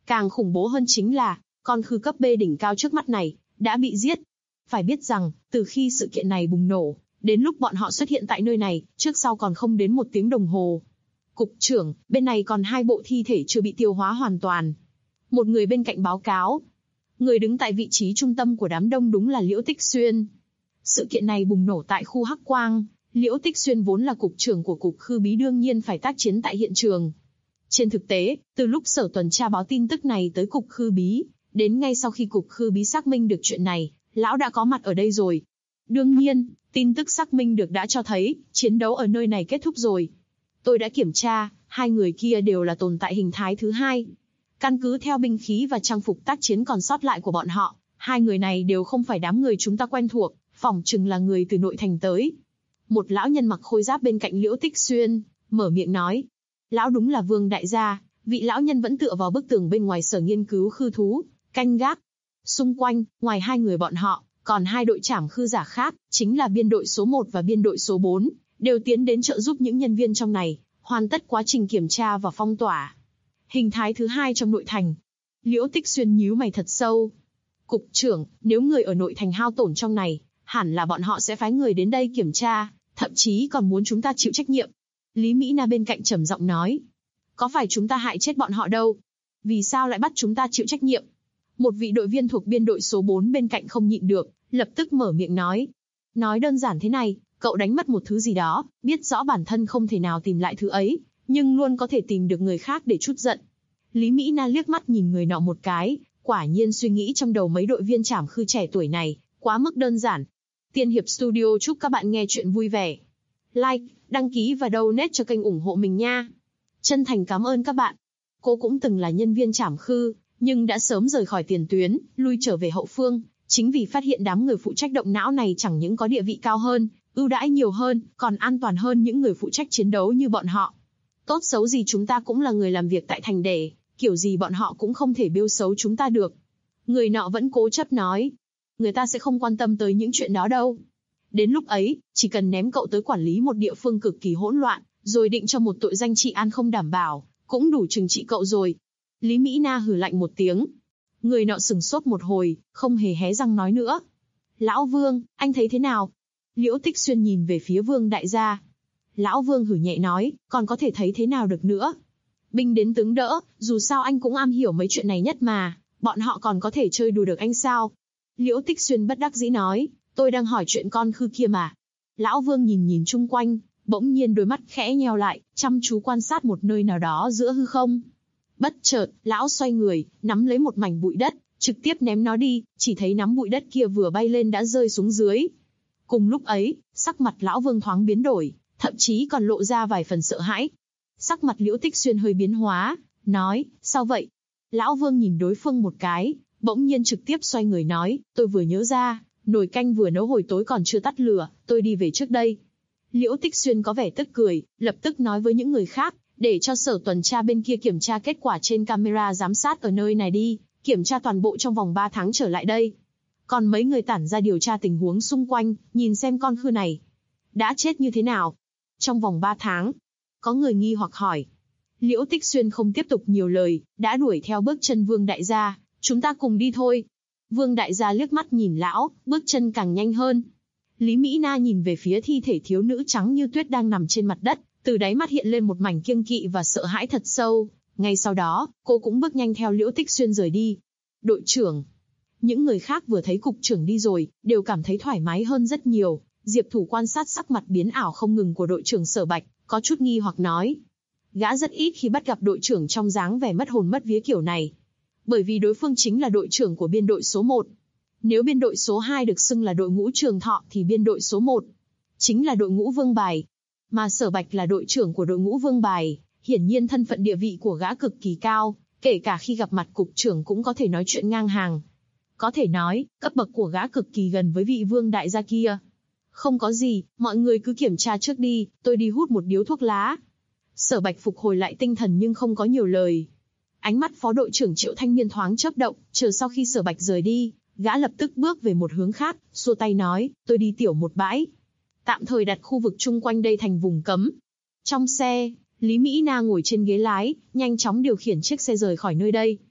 Càng khủng bố hơn chính là, con khư cấp B đỉnh cao trước mắt này, đã bị giết. Phải biết rằng, từ khi sự kiện này bùng nổ, đến lúc bọn họ xuất hiện tại nơi này, trước sau còn không đến 1 tiếng đồng hồ. Cục trưởng, bên này còn 2 bộ thi thể chưa bị tiêu hóa hoàn toàn. Một người bên cạnh báo cáo. Người đứng tại vị trí trung tâm của đám đông đúng là Liễu Tích Xuyên. Sự kiện này bùng nổ tại khu Hắc Quang, Liễu Tích Xuyên vốn là cục trưởng của cục khư bí đương nhiên phải tác chiến tại hiện trường. Trên thực tế, từ lúc sở tuần tra báo tin tức này tới cục khư bí, đến ngay sau khi cục khư bí xác minh được chuyện này, lão đã có mặt ở đây rồi. Đương nhiên, tin tức xác minh được đã cho thấy, chiến đấu ở nơi này kết thúc rồi. Tôi đã kiểm tra, 2 người kia đều là tồn tại hình thái thứ 2. Căn cứ theo binh khí và trang phục tác chiến còn sót lại của bọn họ, 2 người này đều không phải đám người chúng ta quen thuộc, phỏng chừng là người từ nội thành tới. Một lão nhân mặc khôi giáp bên cạnh Liễu Tích Xuyên, mở miệng nói. Lão đúng là Vương đại gia, vị lão nhân vẫn tựa vào bức tường bên ngoài sở nghiên cứu khư thú, canh gác. Xung quanh, ngoài 2 người bọn họ, còn 2 đội trảm khư giả khác, chính là biên đội số 1 và biên đội số 4, đều tiến đến trợ giúp những nhân viên trong này, hoàn tất quá trình kiểm tra và phong tỏa. Hình thái thứ 2 trong nội thành. Liễu Tích Xuyên nhíu mày thật sâu. Cục trưởng, nếu người ở nội thành hao tổn trong này, hẳn là bọn họ sẽ phái người đến đây kiểm tra, thậm chí còn muốn chúng ta chịu trách nhiệm. Lý Mỹ Na bên cạnh trầm giọng nói. Có phải chúng ta hại chết bọn họ đâu? Vì sao lại bắt chúng ta chịu trách nhiệm? Một vị đội viên thuộc biên đội số 4 bên cạnh không nhịn được, lập tức mở miệng nói. Nói đơn giản thế này, cậu đánh mất một thứ gì đó, biết rõ bản thân không thể nào tìm lại thứ ấy, nhưng luôn có thể tìm được người khác để trút giận. Lý Mỹ Na liếc mắt nhìn người nọ một cái, quả nhiên suy nghĩ trong đầu mấy đội viên trảm khư trẻ tuổi này, quá mức đơn giản. Tiên Hiệp Studio chúc các bạn nghe chuyện vui vẻ. Like, đăng ký và donate cho kênh ủng hộ mình nha. Chân thành cảm ơn các bạn. Cô cũng từng là nhân viên trảm khư, nhưng đã sớm rời khỏi tiền tuyến, lui trở về hậu phương, chính vì phát hiện đám người phụ trách động não này chẳng những có địa vị cao hơn, ưu đãi nhiều hơn, còn an toàn hơn những người phụ trách chiến đấu như bọn họ. Tốt xấu gì chúng ta cũng là người làm việc tại thành đề, kiểu gì bọn họ cũng không thể bêu xấu chúng ta được. Người nọ vẫn cố chấp nói, người ta sẽ không quan tâm tới những chuyện đó đâu. Đến lúc ấy, chỉ cần ném cậu tới quản lý một địa phương cực kỳ hỗn loạn, rồi định cho một tội danh trị an không đảm bảo, cũng đủ trừng trị cậu rồi. Lý Mỹ Na hừ lạnh một tiếng. Người nọ sừng sốt một hồi, không hề hé răng nói nữa. Lão Vương, anh thấy thế nào? Liễu Tích Xuyên nhìn về phía Vương đại gia. Lão Vương hử nhẹ nói, còn có thể thấy thế nào được nữa? Binh đến tướng đỡ, dù sao anh cũng am hiểu mấy chuyện này nhất mà, bọn họ còn có thể chơi đùa được anh sao? Liễu Tích Xuyên bất đắc dĩ nói, tôi đang hỏi chuyện con khư kia mà. Lão Vương nhìn chung quanh, bỗng nhiên đôi mắt khẽ nheo lại, chăm chú quan sát một nơi nào đó giữa hư không. Bất chợt, lão xoay người, nắm lấy một mảnh bụi đất, trực tiếp ném nó đi, chỉ thấy nắm bụi đất kia vừa bay lên đã rơi xuống dưới. Cùng lúc ấy, sắc mặt lão Vương thoáng biến đổi, thậm chí còn lộ ra vài phần sợ hãi. Sắc mặt Liễu Tích Xuyên hơi biến hóa, nói, sao vậy? Lão Vương nhìn đối phương một cái, bỗng nhiên trực tiếp xoay người nói, tôi vừa nhớ ra, nồi canh vừa nấu hồi tối còn chưa tắt lửa, tôi đi về trước đây. Liễu Tích Xuyên có vẻ tức cười, lập tức nói với những người khác, để cho sở tuần tra bên kia kiểm tra kết quả trên camera giám sát ở nơi này đi, kiểm tra toàn bộ trong vòng 3 tháng trở lại đây. Còn mấy người tản ra điều tra tình huống xung quanh, nhìn xem con khư này đã chết như thế nào. Trong vòng 3 tháng, có người nghi hoặc hỏi. Liễu Tích Xuyên không tiếp tục nhiều lời, đã đuổi theo bước chân Vương đại gia, chúng ta cùng đi thôi. Vương đại gia liếc mắt nhìn lão, bước chân càng nhanh hơn. Lý Mỹ Na nhìn về phía thi thể thiếu nữ trắng như tuyết đang nằm trên mặt đất, từ đáy mắt hiện lên một mảnh kiêng kỵ và sợ hãi thật sâu. Ngay sau đó, cô cũng bước nhanh theo Liễu Tích Xuyên rời đi. Đội trưởng. Những người khác vừa thấy cục trưởng đi rồi, đều cảm thấy thoải mái hơn rất nhiều. Diệp Thủ quan sát sắc mặt biến ảo không ngừng của đội trưởng Sở Bạch, có chút nghi hoặc nói. Gã rất ít khi bắt gặp đội trưởng trong dáng vẻ mất hồn mất vía kiểu này. Bởi vì đối phương chính là đội trưởng của biên đội số 1. Nếu biên đội số 2 được xưng là đội ngũ Trường Thọ thì biên đội số 1 chính là đội ngũ Vương Bài. Mà Sở Bạch là đội trưởng của đội ngũ Vương Bài, hiển nhiên thân phận địa vị của gã cực kỳ cao, kể cả khi gặp mặt cục trưởng cũng có thể nói chuyện ngang hàng. Có thể nói, cấp bậc của gã cực kỳ gần với vị Vương đại gia kia. Không có gì, mọi người cứ kiểm tra trước đi, tôi đi hút một điếu thuốc lá. Sở Bạch phục hồi lại tinh thần nhưng không có nhiều lời. Ánh mắt phó đội trưởng Triệu Thanh Miên thoáng chớp động, chờ sau khi Sở Bạch rời đi, gã lập tức bước về một hướng khác, xua tay nói, tôi đi tiểu một bãi. Tạm thời đặt khu vực chung quanh đây thành vùng cấm. Trong xe, Lý Mỹ Na ngồi trên ghế lái, nhanh chóng điều khiển chiếc xe rời khỏi nơi đây.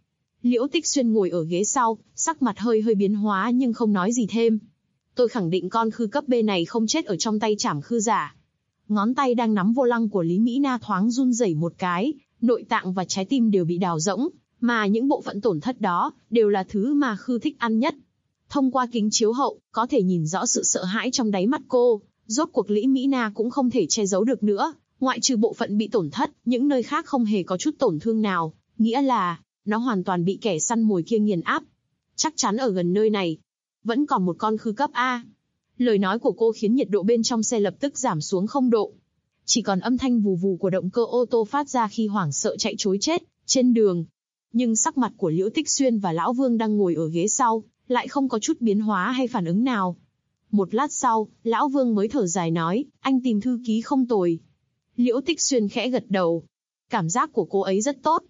Liễu Tích Xuyên ngồi ở ghế sau, sắc mặt hơi hơi biến hóa nhưng không nói gì thêm. Tôi khẳng định con khư cấp B này không chết ở trong tay Trảm khư giả. Ngón tay đang nắm vô lăng của Lý Mỹ Na thoáng run rẩy một cái, nội tạng và trái tim đều bị đào rỗng, mà những bộ phận tổn thất đó đều là thứ mà khư thích ăn nhất. Thông qua kính chiếu hậu, có thể nhìn rõ sự sợ hãi trong đáy mắt cô. Rốt cuộc Lý Mỹ Na cũng không thể che giấu được nữa, ngoại trừ bộ phận bị tổn thất, những nơi khác không hề có chút tổn thương nào, nghĩa là nó hoàn toàn bị kẻ săn mồi kia nghiền áp. Chắc chắn ở gần nơi này vẫn còn một con khư cấp A. Lời nói của cô khiến nhiệt độ bên trong xe lập tức giảm xuống 0 độ. Chỉ còn âm thanh vù vù của động cơ ô tô phát ra khi hoảng sợ chạy trối chết trên đường. Nhưng sắc mặt của Liễu Tích Xuyên và Lão Vương đang ngồi ở ghế sau lại không có chút biến hóa hay phản ứng nào. Một lát sau, Lão Vương mới thở dài nói, anh tìm thư ký không tồi. Liễu Tích Xuyên khẽ gật đầu. Cảm giác của cô ấy rất tốt.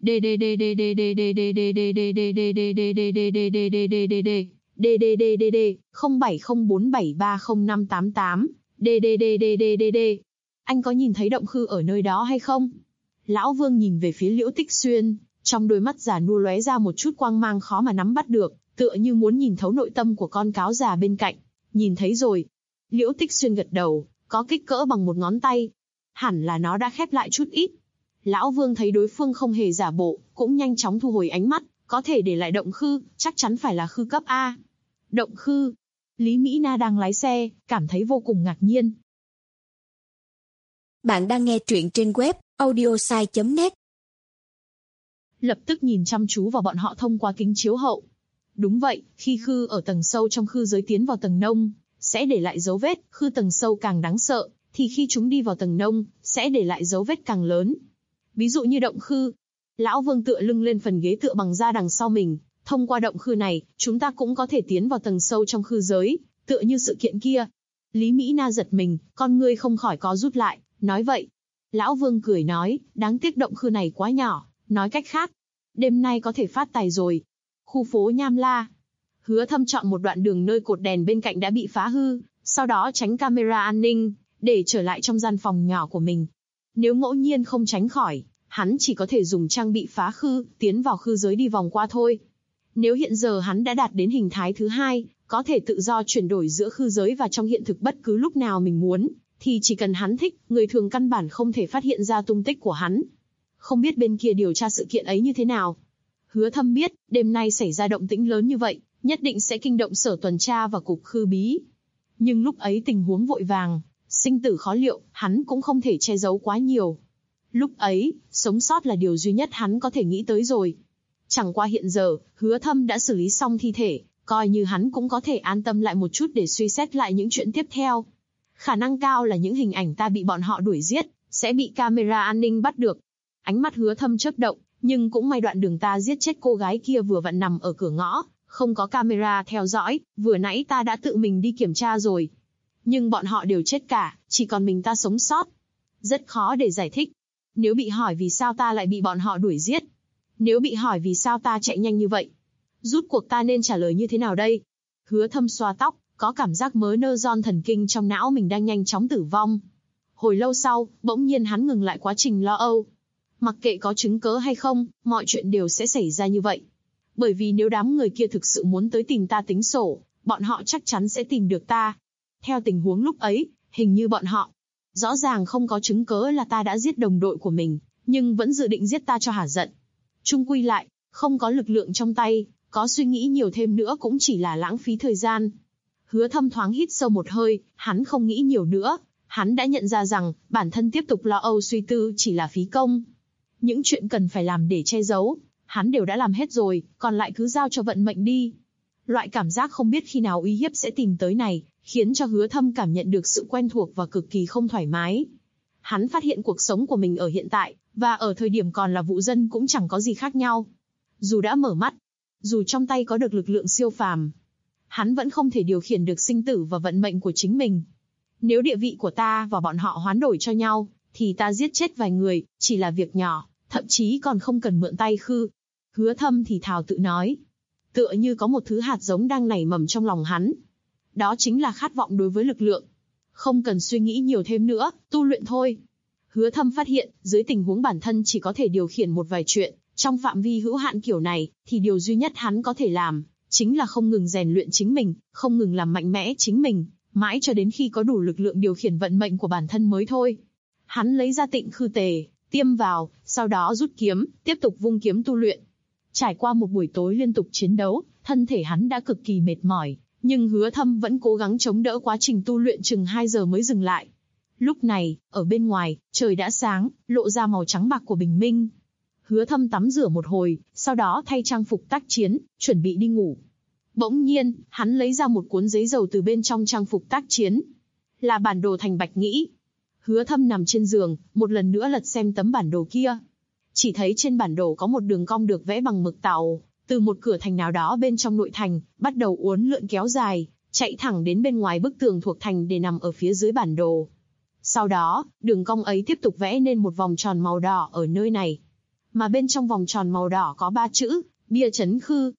Anh có nhìn thấy động khư ở nơi đó hay không? Lão Vương nhìn về phía Liễu Tích Xuyên, trong đôi mắt già nua lóe ra một chút quang mang khó mà nắm bắt được, tựa như muốn nhìn thấu nội tâm của con cáo già bên cạnh. Nhìn thấy rồi. Liễu Tích Xuyên gật đầu, có kích cỡ bằng một ngón tay. Hẳn là nó đã khép lại chút ít. Lão Vương thấy đối phương không hề giả bộ, cũng nhanh chóng thu hồi ánh mắt, có thể để lại động khư, chắc chắn phải là khư cấp A. Động khư. Lý Mỹ Na đang lái xe, cảm thấy vô cùng ngạc nhiên. Bạn đang nghe truyện trên web audiosai.net. Lập tức nhìn chăm chú vào bọn họ thông qua kính chiếu hậu. Đúng vậy, khi khư ở tầng sâu trong khư giới tiến vào tầng nông, sẽ để lại dấu vết, khư tầng sâu càng đáng sợ, thì khi chúng đi vào tầng nông, sẽ để lại dấu vết càng lớn. Ví dụ như động khư. Lão Vương tựa lưng lên phần ghế tựa bằng da đằng sau mình, thông qua động khư này, chúng ta cũng có thể tiến vào tầng sâu trong khư giới, tựa như sự kiện kia. Lý Mỹ Na giật mình, con ngươi không khỏi có rút lại, nói vậy. Lão Vương cười nói, đáng tiếc động khư này quá nhỏ, nói cách khác, đêm nay có thể phát tài rồi. Khu phố Nham La. Hứa Thâm chọn một đoạn đường nơi cột đèn bên cạnh đã bị phá hư, sau đó tránh camera an ninh, để trở lại trong gian phòng nhỏ của mình. Nếu ngẫu nhiên không tránh khỏi, hắn chỉ có thể dùng trang bị phá khư, tiến vào khư giới đi vòng qua thôi. Nếu hiện giờ hắn đã đạt đến hình thái thứ 2, có thể tự do chuyển đổi giữa khư giới và trong hiện thực bất cứ lúc nào mình muốn, thì chỉ cần hắn thích, người thường căn bản không thể phát hiện ra tung tích của hắn. Không biết bên kia điều tra sự kiện ấy như thế nào. Hứa Thâm biết, đêm nay xảy ra động tĩnh lớn như vậy, nhất định sẽ kinh động sở tuần tra và cục khư bí. Nhưng lúc ấy tình huống vội vàng, sinh tử khó liệu, hắn cũng không thể che giấu quá nhiều. Lúc ấy, sống sót là điều duy nhất hắn có thể nghĩ tới rồi. Chẳng qua hiện giờ, Hứa Thâm đã xử lý xong thi thể, coi như hắn cũng có thể an tâm lại một chút để suy xét lại những chuyện tiếp theo. Khả năng cao là những hình ảnh ta bị bọn họ đuổi giết, sẽ bị camera an ninh bắt được. Ánh mắt Hứa Thâm chớp động, nhưng cũng may đoạn đường ta giết chết cô gái kia vừa vặn nằm ở cửa ngõ, không có camera theo dõi, vừa nãy ta đã tự mình đi kiểm tra rồi. Nhưng bọn họ đều chết cả, chỉ còn mình ta sống sót. Rất khó để giải thích. Nếu bị hỏi vì sao ta lại bị bọn họ đuổi giết, nếu bị hỏi vì sao ta chạy nhanh như vậy, rút cuộc ta nên trả lời như thế nào đây? Hứa Thâm xoa tóc, có cảm giác mớ nơ ron thần kinh trong não mình đang nhanh chóng tử vong. Hồi lâu sau, bỗng nhiên hắn ngừng lại quá trình lo âu. Mặc kệ có chứng cớ hay không, mọi chuyện đều sẽ xảy ra như vậy. Bởi vì nếu đám người kia thực sự muốn tới tìm ta tính sổ, bọn họ chắc chắn sẽ tìm được ta. Theo tình huống lúc ấy, hình như bọn họ rõ ràng không có chứng cớ là ta đã giết đồng đội của mình, nhưng vẫn dự định giết ta cho hả giận. Chung quy lại, không có lực lượng trong tay, có suy nghĩ nhiều thêm nữa cũng chỉ là lãng phí thời gian. Hứa Thâm thoáng hít sâu một hơi, hắn không nghĩ nhiều nữa, hắn đã nhận ra rằng, bản thân tiếp tục lo âu suy tư chỉ là phí công. Những chuyện cần phải làm để che giấu, hắn đều đã làm hết rồi, còn lại cứ giao cho vận mệnh đi. Loại cảm giác không biết khi nào uy hiếp sẽ tìm tới này, khiến cho Hứa Thâm cảm nhận được sự quen thuộc và cực kỳ không thoải mái. Hắn phát hiện cuộc sống của mình ở hiện tại, và ở thời điểm còn là vụ dân cũng chẳng có gì khác nhau. Dù đã mở mắt, dù trong tay có được lực lượng siêu phàm, hắn vẫn không thể điều khiển được sinh tử và vận mệnh của chính mình. Nếu địa vị của ta và bọn họ hoán đổi cho nhau, thì ta giết chết vài người, chỉ là việc nhỏ, thậm chí còn không cần mượn tay khư. Hứa Thâm thì thào tự nói. Tựa như có một thứ hạt giống đang nảy mầm trong lòng hắn. Đó chính là khát vọng đối với lực lượng. Không cần suy nghĩ nhiều thêm nữa, tu luyện thôi. Hứa Thâm phát hiện, dưới tình huống bản thân chỉ có thể điều khiển một vài chuyện, Trong phạm vi hữu hạn kiểu này, thì điều duy nhất hắn có thể làm, chính là không ngừng rèn luyện chính mình, không ngừng làm mạnh mẽ chính mình, mãi cho đến khi có đủ lực lượng điều khiển vận mệnh của bản thân mới thôi. Hắn lấy ra Tịnh Khư Tề, tiêm vào, sau đó rút kiếm, tiếp tục vung kiếm tu luyện. Trải qua một buổi tối liên tục chiến đấu, thân thể hắn đã cực kỳ mệt mỏi, nhưng Hứa Thâm vẫn cố gắng chống đỡ quá trình tu luyện chừng 2 giờ mới dừng lại. Lúc này, ở bên ngoài, trời đã sáng, lộ ra màu trắng bạc của bình minh. Hứa Thâm tắm rửa một hồi, sau đó thay trang phục tác chiến, chuẩn bị đi ngủ. Bỗng nhiên, hắn lấy ra một cuốn giấy dầu từ bên trong trang phục tác chiến. Là bản đồ thành Bạch Nghĩ. Hứa Thâm nằm trên giường, một lần nữa lật xem tấm bản đồ kia. Chỉ thấy trên bản đồ có một đường cong được vẽ bằng mực tàu, từ một cửa thành nào đó bên trong nội thành, bắt đầu uốn lượn kéo dài, chạy thẳng đến bên ngoài bức tường thuộc thành để nằm ở phía dưới bản đồ. Sau đó, đường cong ấy tiếp tục vẽ nên một vòng tròn màu đỏ ở nơi này. Mà bên trong vòng tròn màu đỏ có 3 chữ, Bia Chấn Khư.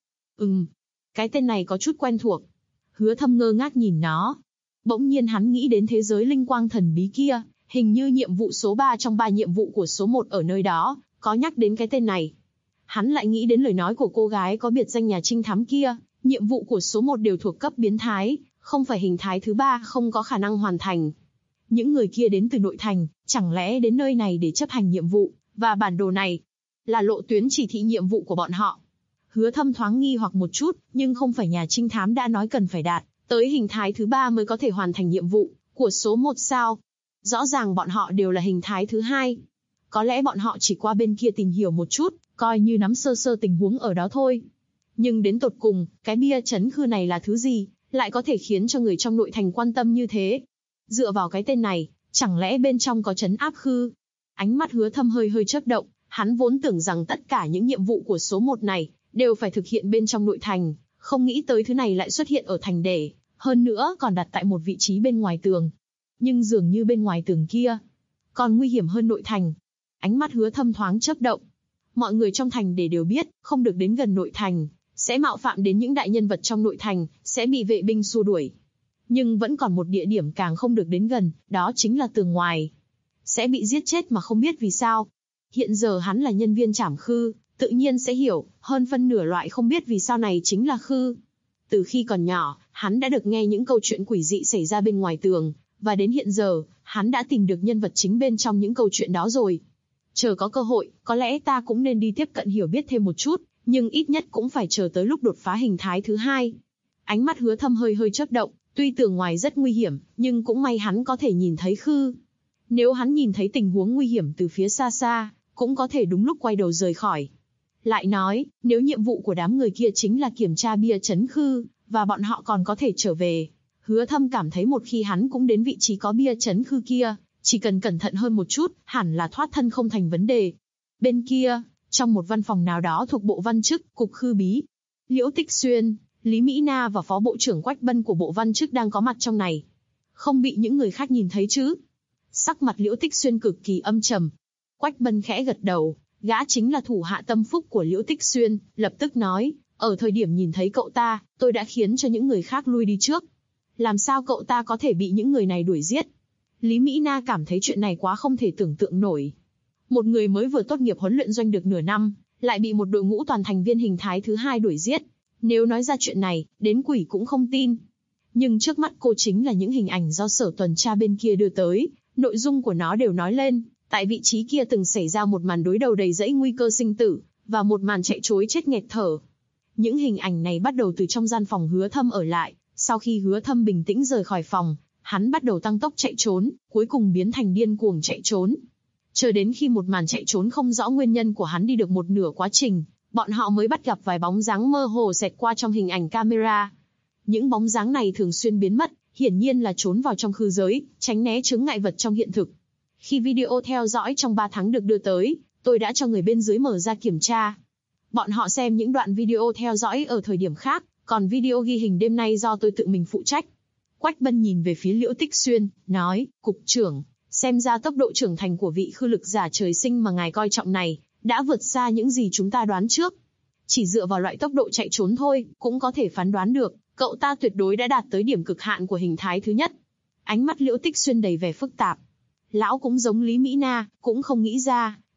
Cái tên này có chút quen thuộc. Hứa Thâm ngơ ngác nhìn nó. Bỗng nhiên hắn nghĩ đến thế giới linh quang thần bí kia, hình như nhiệm vụ số 3 trong 3 nhiệm vụ của số 1 ở nơi đó, có nhắc đến cái tên này. Hắn lại nghĩ đến lời nói của cô gái có biệt danh nhà trinh thám kia, nhiệm vụ của số 1 đều thuộc cấp biến thái, không phải hình thái thứ 3 không có khả năng hoàn thành. Những người kia đến từ nội thành, chẳng lẽ đến nơi này để chấp hành nhiệm vụ, và bản đồ này là lộ tuyến chỉ thị nhiệm vụ của bọn họ. Hứa Thâm thoáng nghi hoặc một chút, nhưng không phải nhà trinh thám đã nói cần phải đạt tới hình thái thứ 3 mới có thể hoàn thành nhiệm vụ của số 1 sao? Rõ ràng bọn họ đều là hình thái thứ 2. Có lẽ bọn họ chỉ qua bên kia tìm hiểu một chút, coi như nắm sơ sơ tình huống ở đó thôi. Nhưng đến tột cùng, cái bia chấn khư này là thứ gì, lại có thể khiến cho người trong nội thành quan tâm như thế? Dựa vào cái tên này, chẳng lẽ bên trong có trấn áp khư? Ánh mắt Hứa Thâm hơi hơi chớp động, hắn vốn tưởng rằng tất cả những nhiệm vụ của số 1 này đều phải thực hiện bên trong nội thành, không nghĩ tới thứ này lại xuất hiện ở thành để, hơn nữa còn đặt tại một vị trí bên ngoài tường. Nhưng dường như bên ngoài tường kia còn nguy hiểm hơn nội thành. Ánh mắt Hứa Thâm thoáng chớp động. Mọi người trong thành để đều biết, không được đến gần nội thành, sẽ mạo phạm đến những đại nhân vật trong nội thành, sẽ bị vệ binh xua đuổi. Nhưng vẫn còn một địa điểm càng không được đến gần, đó chính là tường ngoài. Sẽ bị giết chết mà không biết vì sao. Hiện giờ hắn là nhân viên trảm khư, tự nhiên sẽ hiểu, hơn phân nửa loại không biết vì sao này chính là khư. Từ khi còn nhỏ, hắn đã được nghe những câu chuyện quỷ dị xảy ra bên ngoài tường, và đến hiện giờ, hắn đã tìm được nhân vật chính bên trong những câu chuyện đó rồi. Chờ có cơ hội, có lẽ ta cũng nên đi tiếp cận hiểu biết thêm một chút, nhưng ít nhất cũng phải chờ tới lúc đột phá hình thái thứ 2. Ánh mắt Hứa Thâm hơi hơi chớp động, tuy tường ngoài rất nguy hiểm, nhưng cũng may hắn có thể nhìn thấy khư. Nếu hắn nhìn thấy tình huống nguy hiểm từ phía xa xa, cũng có thể đúng lúc quay đầu rời khỏi. Lại nói, nếu nhiệm vụ của đám người kia chính là kiểm tra bia chấn khư, và bọn họ còn có thể trở về, Hứa Thâm cảm thấy một khi hắn cũng đến vị trí có bia chấn khư kia, chỉ cần cẩn thận hơn một chút, hẳn là thoát thân không thành vấn đề. Bên kia, trong một văn phòng nào đó thuộc Bộ Văn chức, Cục Khư Bí, Liễu Tích Xuyên, Lý Mỹ Na và Phó Bộ trưởng Quách Bân của Bộ Văn chức đang có mặt trong này. Không bị những người khác nhìn thấy chứ? Sắc mặt Liễu Tích Xuyên cực kỳ âm trầm. Quách Bân khẽ gật đầu, gã chính là thủ hạ tâm phúc của Liễu Tích Xuyên, lập tức nói, ở thời điểm nhìn thấy cậu ta, tôi đã khiến cho những người khác lui đi trước. Làm sao cậu ta có thể bị những người này đuổi giết? Lý Mỹ Na cảm thấy chuyện này quá không thể tưởng tượng nổi. Một người mới vừa tốt nghiệp huấn luyện doanh được nửa năm, lại bị một đội ngũ toàn thành viên hình thái thứ 2 đuổi giết. Nếu nói ra chuyện này, đến quỷ cũng không tin. Nhưng trước mắt cô chính là những hình ảnh do sở tuần tra bên kia đưa tới, nội dung của nó đều nói lên, tại vị trí kia từng xảy ra một màn đối đầu đầy rẫy nguy cơ sinh tử, và một màn chạy trối chết nghẹt thở. Những hình ảnh này bắt đầu từ trong gian phòng Hứa Thâm ở lại, sau khi Hứa Thâm bình tĩnh rời khỏi phòng, hắn bắt đầu tăng tốc chạy trốn, cuối cùng biến thành điên cuồng chạy trốn. Chờ đến khi một màn chạy trốn không rõ nguyên nhân của hắn đi được một nửa quá trình, bọn họ mới bắt gặp vài bóng dáng mơ hồ xẹt qua trong hình ảnh camera. Những bóng dáng này thường xuyên biến mất, hiển nhiên là trốn vào trong khư giới, tránh né chướng ngại vật trong hiện thực. Khi video theo dõi trong 3 tháng được đưa tới, tôi đã cho người bên dưới mở ra kiểm tra. Bọn họ xem những đoạn video theo dõi ở thời điểm khác, còn video ghi hình đêm nay do tôi tự mình phụ trách. Quách Bân nhìn về phía Liễu Tích Xuyên, nói, Cục trưởng, xem ra tốc độ trưởng thành của vị khư lực giả trời sinh mà ngài coi trọng này, đã vượt xa những gì chúng ta đoán trước. Chỉ dựa vào loại tốc độ chạy trốn thôi, cũng có thể phán đoán được, cậu ta tuyệt đối đã đạt tới điểm cực hạn của hình thái thứ nhất. Ánh mắt Liễu Tích Xuyên đầy vẻ phức tạp. Lão cũng giống Lý Mỹ Na, cũng không nghĩ ra,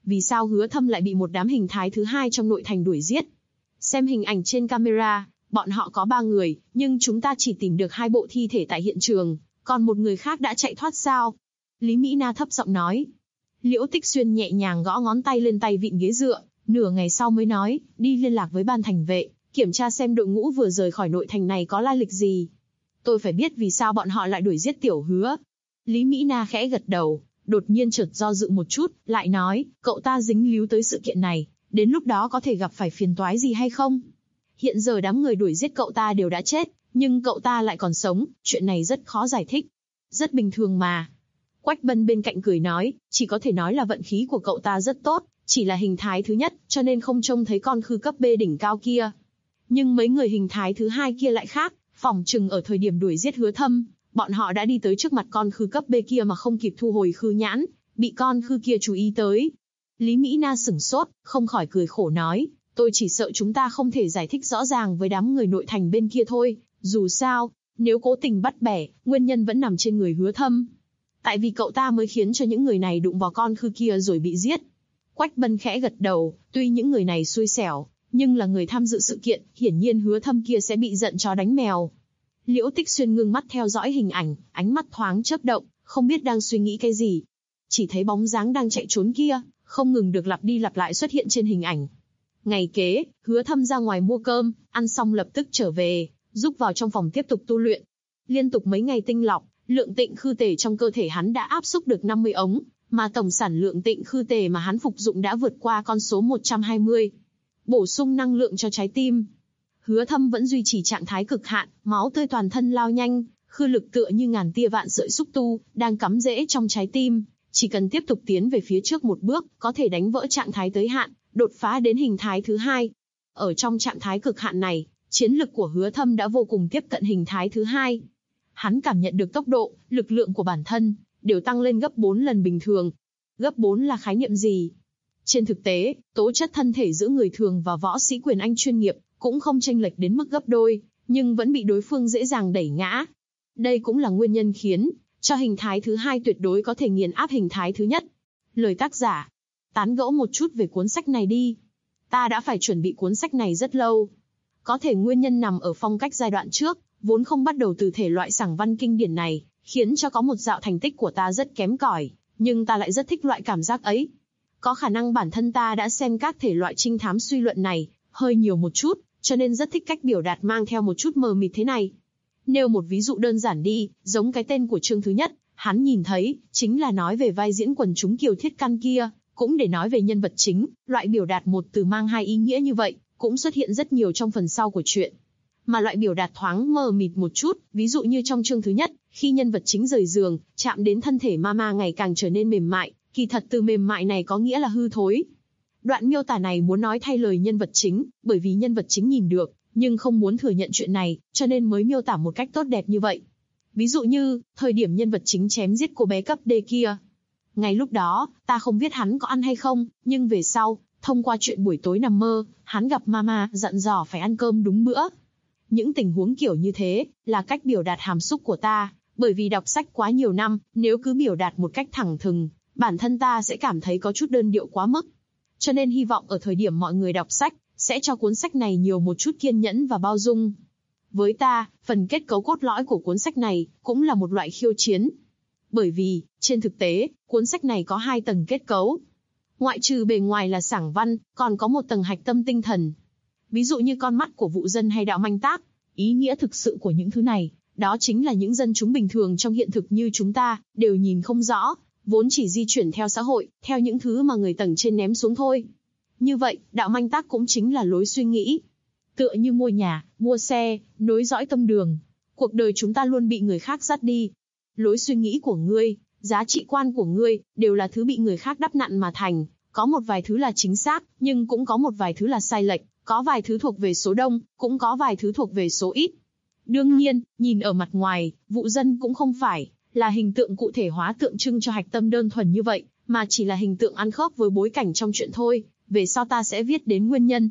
vì sao Hứa Thâm lại bị một đám hình thái thứ hai trong nội thành đuổi giết. Xem hình ảnh trên camera, bọn họ có 3 người, nhưng chúng ta chỉ tìm được 2 bộ thi thể tại hiện trường, còn một người khác đã chạy thoát sao? Lý Mỹ Na thấp giọng nói. Liễu Tích Xuyên nhẹ nhàng gõ ngón tay lên tay vịn ghế dựa, nửa ngày sau mới nói, đi liên lạc với ban thành vệ, kiểm tra xem đội ngũ vừa rời khỏi nội thành này có lai lịch gì. Tôi phải biết vì sao bọn họ lại đuổi giết Tiểu Hứa. Lý Mỹ Na khẽ gật đầu, đột nhiên chợt do dự một chút, lại nói, cậu ta dính líu tới sự kiện này, đến lúc đó có thể gặp phải phiền toái gì hay không? Hiện giờ đám người đuổi giết cậu ta đều đã chết, nhưng cậu ta lại còn sống, chuyện này rất khó giải thích. Rất bình thường mà. Quách Bân bên cạnh cười nói, chỉ có thể nói là vận khí của cậu ta rất tốt, chỉ là hình thái thứ nhất, cho nên không trông thấy con khư cấp B đỉnh cao kia. Nhưng mấy người hình thái thứ hai kia lại khác, phỏng chừng ở thời điểm đuổi giết Hứa Thâm, bọn họ đã đi tới trước mặt con khư cấp B kia mà không kịp thu hồi khư nhãn, bị con khư kia chú ý tới. Lý Mỹ Na sửng sốt, không khỏi cười khổ nói, tôi chỉ sợ chúng ta không thể giải thích rõ ràng với đám người nội thành bên kia thôi, dù sao, nếu cố tình bắt bẻ, nguyên nhân vẫn nằm trên người Hứa Thâm. Tại vì cậu ta mới khiến cho những người này đụng vào con khư kia rồi bị giết. Quách Bân khẽ gật đầu, tuy những người này xui xẻo, nhưng là người tham dự sự kiện, hiển nhiên Hứa Thâm kia sẽ bị giận chó đánh mèo. Liễu Tích Xuyên ngưng mắt theo dõi hình ảnh, ánh mắt thoáng chớp động, không biết đang suy nghĩ cái gì. Chỉ thấy bóng dáng đang chạy trốn kia, không ngừng được lặp đi lặp lại xuất hiện trên hình ảnh. Ngày kế, Hứa Thâm ra ngoài mua cơm, ăn xong lập tức trở về, rúc vào trong phòng tiếp tục tu luyện. Liên tục mấy ngày tinh lọc, lượng tịnh khư tề trong cơ thể hắn đã áp xúc được 50 ống, mà tổng sản lượng tịnh khư tề mà hắn phục dụng đã vượt qua con số 120. Bổ sung năng lượng cho trái tim. Hứa Thâm vẫn duy trì trạng thái cực hạn, máu tươi toàn thân lao nhanh, khư lực tựa như ngàn tia vạn sợi xúc tu, đang cắm rễ trong trái tim, chỉ cần tiếp tục tiến về phía trước một bước, có thể đánh vỡ trạng thái tới hạn, đột phá đến hình thái thứ hai. Ở trong trạng thái cực hạn này, chiến lực của Hứa Thâm đã vô cùng tiếp cận hình thái thứ hai. Hắn cảm nhận được tốc độ, lực lượng của bản thân đều tăng lên gấp 4 lần bình thường. Gấp 4 là khái niệm gì? Trên thực tế, tố chất thân thể giữa người thường và võ sĩ quyền Anh chuyên nghiệp cũng không chênh lệch đến mức gấp đôi, nhưng vẫn bị đối phương dễ dàng đẩy ngã. Đây cũng là nguyên nhân khiến cho hình thái thứ hai tuyệt đối có thể nghiền áp hình thái thứ nhất. Lời tác giả: tán gẫu một chút về cuốn sách này đi. Ta đã phải chuẩn bị cuốn sách này rất lâu. Có thể nguyên nhân nằm ở phong cách giai đoạn trước, vốn không bắt đầu từ thể loại sảng văn kinh điển này, khiến cho có một dạo thành tích của ta rất kém cỏi, nhưng ta lại rất thích loại cảm giác ấy. Có khả năng bản thân ta đã xem các thể loại trinh thám suy luận này hơi nhiều một chút, cho nên rất thích cách biểu đạt mang theo một chút mờ mịt thế này. Nêu một ví dụ đơn giản đi, giống cái tên của chương thứ nhất, hắn nhìn thấy, chính là nói về vai diễn quần chúng Kiều Thiết Căn kia, cũng để nói về nhân vật chính, loại biểu đạt một từ mang hai ý nghĩa như vậy, cũng xuất hiện rất nhiều trong phần sau của truyện. Mà loại biểu đạt thoáng mờ mịt một chút, ví dụ như trong chương thứ nhất, khi nhân vật chính rời giường, chạm đến thân thể Mama ngày càng trở nên mềm mại, kỳ thật từ mềm mại này có nghĩa là hư thối. Đoạn miêu tả này muốn nói thay lời nhân vật chính, bởi vì nhân vật chính nhìn được, nhưng không muốn thừa nhận chuyện này, cho nên mới miêu tả một cách tốt đẹp như vậy. Ví dụ như, thời điểm nhân vật chính chém giết cô bé cấp D kia. Ngay lúc đó, ta không biết hắn có ăn hay không, nhưng về sau, thông qua chuyện buổi tối nằm mơ, hắn gặp Mama dặn dò phải ăn cơm đúng bữa. Những tình huống kiểu như thế, là cách biểu đạt hàm xúc của ta, bởi vì đọc sách quá nhiều năm, nếu cứ biểu đạt một cách thẳng thừng, bản thân ta sẽ cảm thấy có chút đơn điệu quá mức. Cho nên hy vọng ở thời điểm mọi người đọc sách, sẽ cho cuốn sách này nhiều một chút kiên nhẫn và bao dung. Với ta, phần kết cấu cốt lõi của cuốn sách này, cũng là một loại khiêu chiến. Bởi vì, trên thực tế, cuốn sách này có 2 tầng kết cấu. Ngoại trừ bề ngoài là sảng văn, còn có một tầng hạch tâm tinh thần. Ví dụ như con mắt của Vụ Dân hay Đạo Manh Tác, ý nghĩa thực sự của những thứ này, đó chính là những dân chúng bình thường trong hiện thực như chúng ta, đều nhìn không rõ, vốn chỉ di chuyển theo xã hội, theo những thứ mà người tầng trên ném xuống thôi. Như vậy, Đạo Manh Tác cũng chính là lối suy nghĩ. Tựa như mua nhà, mua xe, nối dõi tâm đường. Cuộc đời chúng ta luôn bị người khác dắt đi. Lối suy nghĩ của ngươi, giá trị quan của ngươi, đều là thứ bị người khác đắp nặn mà thành. Có một vài thứ là chính xác, nhưng cũng có một vài thứ là sai lệch. Có vài thứ thuộc về số đông, cũng có vài thứ thuộc về số ít. Đương nhiên, nhìn ở mặt ngoài, Vụ Dân cũng không phải là hình tượng cụ thể hóa tượng trưng cho hạch tâm đơn thuần như vậy, mà chỉ là hình tượng ăn khớp với bối cảnh trong chuyện thôi. Về sau ta sẽ viết đến nguyên nhân.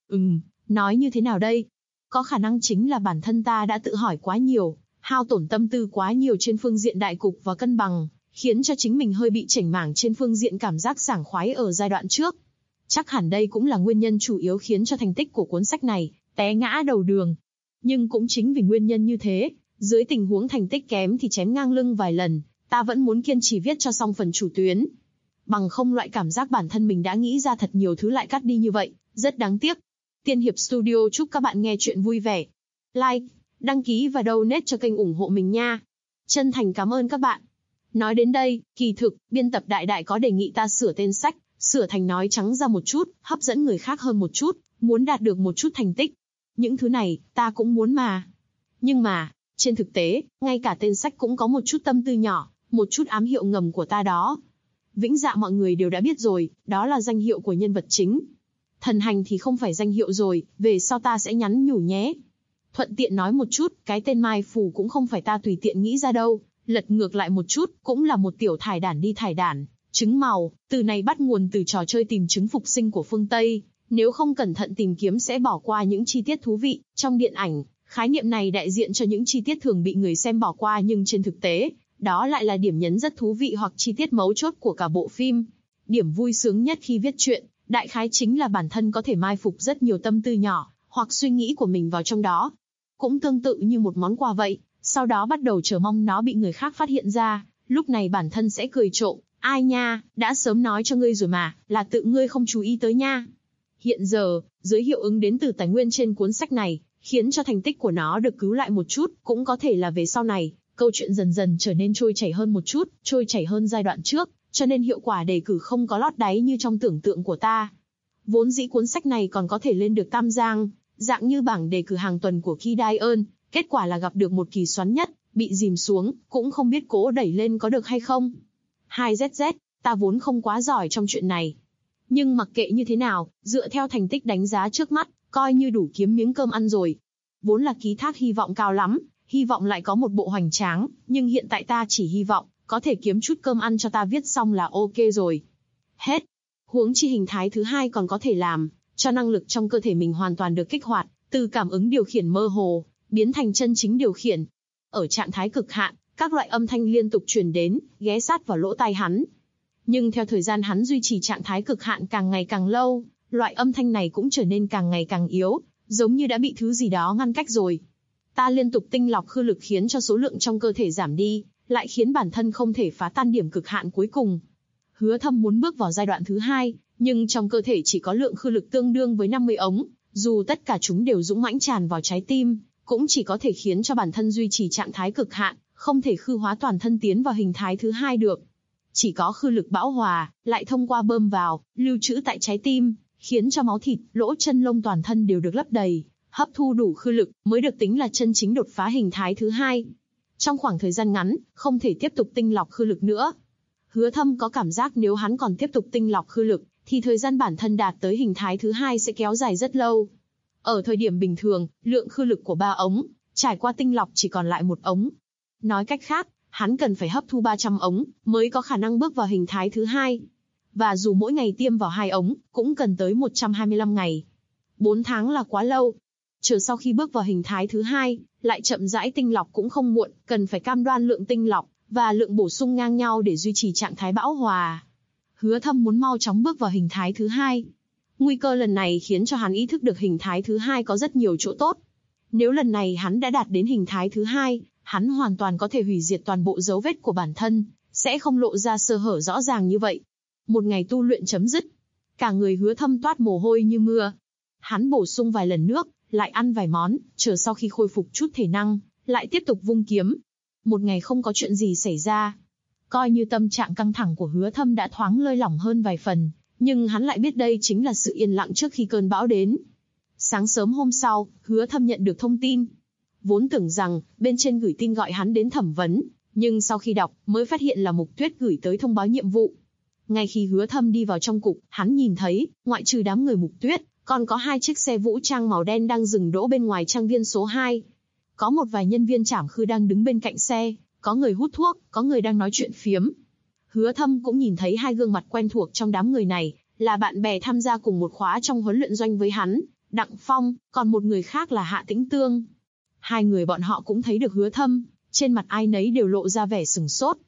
Nói như thế nào đây? Có khả năng chính là bản thân ta đã tự hỏi quá nhiều, hao tổn tâm tư quá nhiều trên phương diện đại cục và cân bằng, khiến cho chính mình hơi bị chểnh mảng trên phương diện cảm giác sảng khoái ở giai đoạn trước. Chắc hẳn đây cũng là nguyên nhân chủ yếu khiến cho thành tích của cuốn sách này té ngã đầu đường. Nhưng cũng chính vì nguyên nhân như thế, dưới tình huống thành tích kém thì chém ngang lưng vài lần, ta vẫn muốn kiên trì viết cho xong phần chủ tuyến. Bằng không loại cảm giác bản thân mình đã nghĩ ra thật nhiều thứ lại cắt đi như vậy, rất đáng tiếc. Tiên Hiệp Studio chúc các bạn nghe chuyện vui vẻ. Like, đăng ký và donate cho kênh ủng hộ mình nha. Chân thành cảm ơn các bạn. Nói đến đây, kỳ thực, biên tập Đại Đại có đề nghị ta sửa tên sách, sửa thành nói trắng ra một chút, hấp dẫn người khác hơn một chút, muốn đạt được một chút thành tích. Những thứ này, ta cũng muốn mà. Nhưng mà, trên thực tế, ngay cả tên sách cũng có một chút tâm tư nhỏ, một chút ám hiệu ngầm của ta đó. Vĩnh Dạ mọi người đều đã biết rồi, đó là danh hiệu của nhân vật chính. Thần Hành thì không phải danh hiệu rồi, về sau ta sẽ nhắn nhủ nhé. Thuận tiện nói một chút, cái tên Mai Phủ cũng không phải ta tùy tiện nghĩ ra đâu, lật ngược lại một chút, cũng là một tiểu thải đản đi thải đản. Trứng màu, từ này bắt nguồn từ trò chơi tìm trứng phục sinh của phương Tây, nếu không cẩn thận tìm kiếm sẽ bỏ qua những chi tiết thú vị. Trong điện ảnh, khái niệm này đại diện cho những chi tiết thường bị người xem bỏ qua nhưng trên thực tế, đó lại là điểm nhấn rất thú vị hoặc chi tiết mấu chốt của cả bộ phim. Điểm vui sướng nhất khi viết truyện, đại khái chính là bản thân có thể mai phục rất nhiều tâm tư nhỏ, hoặc suy nghĩ của mình vào trong đó. Cũng tương tự như một món quà vậy, sau đó bắt đầu chờ mong nó bị người khác phát hiện ra, lúc này bản thân sẽ cười trộm, ai nha, đã sớm nói cho ngươi rồi mà, là tự ngươi không chú ý tới nha. Hiện giờ, dưới hiệu ứng đến từ tài nguyên trên cuốn sách này, khiến cho thành tích của nó được cứu lại một chút, cũng có thể là về sau này, câu chuyện dần dần trở nên trôi chảy hơn một chút, trôi chảy hơn giai đoạn trước, cho nên hiệu quả đề cử không có lót đáy như trong tưởng tượng của ta. Vốn dĩ cuốn sách này còn có thể lên được tam giang, dạng như bảng đề cử hàng tuần của Ki Daeun, kết quả là gặp được một kỳ xoắn nhất, bị dìm xuống, cũng không biết cố đẩy lên có được hay không. 2ZZ, ta vốn không quá giỏi trong chuyện này. Nhưng mặc kệ như thế nào, dựa theo thành tích đánh giá trước mắt, coi như đủ kiếm miếng cơm ăn rồi. Vốn là ký thác hy vọng cao lắm, hy vọng lại có một bộ hoành tráng, nhưng hiện tại ta chỉ hy vọng, có thể kiếm chút cơm ăn cho ta viết xong là ok rồi. Hết. Huống chi hình thái thứ hai còn có thể làm, cho năng lực trong cơ thể mình hoàn toàn được kích hoạt, từ cảm ứng điều khiển mơ hồ, biến thành chân chính điều khiển. Ở trạng thái cực hạn, các loại âm thanh liên tục truyền đến, ghé sát vào lỗ tai hắn. Nhưng theo thời gian hắn duy trì trạng thái cực hạn càng ngày càng lâu, loại âm thanh này cũng trở nên càng ngày càng yếu, giống như đã bị thứ gì đó ngăn cách rồi. Ta liên tục tinh lọc khư lực khiến cho số lượng trong cơ thể giảm đi, lại khiến bản thân không thể phá tan điểm cực hạn cuối cùng. Hứa Thâm muốn bước vào giai đoạn thứ hai, nhưng trong cơ thể chỉ có lượng khư lực tương đương với 50 ống, dù tất cả chúng đều dũng mãnh tràn vào trái tim, cũng chỉ có thể khiến cho bản thân duy trì trạng thái cực hạn, không thể khư hóa toàn thân tiến vào hình thái thứ hai được. Chỉ có khư lực bão hòa, lại thông qua bơm vào, lưu trữ tại trái tim, khiến cho máu thịt, lỗ chân lông toàn thân đều được lấp đầy, hấp thu đủ khư lực, mới được tính là chân chính đột phá hình thái thứ hai. Trong khoảng thời gian ngắn, không thể tiếp tục tinh lọc khư lực nữa. Hứa Thâm có cảm giác nếu hắn còn tiếp tục tinh lọc khư lực, thì thời gian bản thân đạt tới hình thái thứ hai sẽ kéo dài rất lâu. Ở thời điểm bình thường, lượng khư lực của 3 ống, trải qua tinh lọc chỉ còn lại 1 ống. Nói cách khác, hắn cần phải hấp thu 300 ống, mới có khả năng bước vào hình thái thứ hai. Và dù mỗi ngày tiêm vào 2 ống, cũng cần tới 125 ngày. 4 tháng là quá lâu. Chờ sau khi bước vào hình thái thứ hai, lại chậm rãi tinh lọc cũng không muộn, cần phải cam đoan lượng tinh lọc và lượng bổ sung ngang nhau để duy trì trạng thái bão hòa. Hứa Thâm muốn mau chóng bước vào hình thái thứ hai. Nguy cơ lần này khiến cho hắn ý thức được hình thái thứ hai có rất nhiều chỗ tốt. Nếu lần này hắn đã đạt đến hình thái thứ hai, hắn hoàn toàn có thể hủy diệt toàn bộ dấu vết của bản thân, sẽ không lộ ra sơ hở rõ ràng như vậy. Một ngày tu luyện chấm dứt, cả người Hứa Thâm toát mồ hôi như mưa. Hắn bổ sung vài lần nước, lại ăn vài món, chờ sau khi khôi phục chút thể năng, lại tiếp tục vung kiếm. Một ngày không có chuyện gì xảy ra. Coi như tâm trạng căng thẳng của Hứa Thâm đã thoáng lơi lỏng hơn vài phần, nhưng hắn lại biết đây chính là sự yên lặng trước khi cơn bão đến. Sáng sớm hôm sau, Hứa Thâm nhận được thông tin. Vốn tưởng rằng, bên trên gửi tin gọi hắn đến thẩm vấn, nhưng sau khi đọc, mới phát hiện là Mục Tuyết gửi tới thông báo nhiệm vụ. Ngay khi Hứa Thâm đi vào trong cục, hắn nhìn thấy, ngoại trừ đám người Mục Tuyết, còn có 2 chiếc xe vũ trang màu đen đang dừng đỗ bên ngoài trang viên số 2. Có một vài nhân viên trảm khư đang đứng bên cạnh xe, có người hút thuốc, có người đang nói chuyện phiếm. Hứa Thâm cũng nhìn thấy 2 gương mặt quen thuộc trong đám người này, là bạn bè tham gia cùng một khóa trong huấn luyện doanh với hắn, Đặng Phong, còn một người khác là Hạ Tĩnh Tương. 2 người bọn họ cũng thấy được Hứa Thâm, trên mặt ai nấy đều lộ ra vẻ sửng sốt.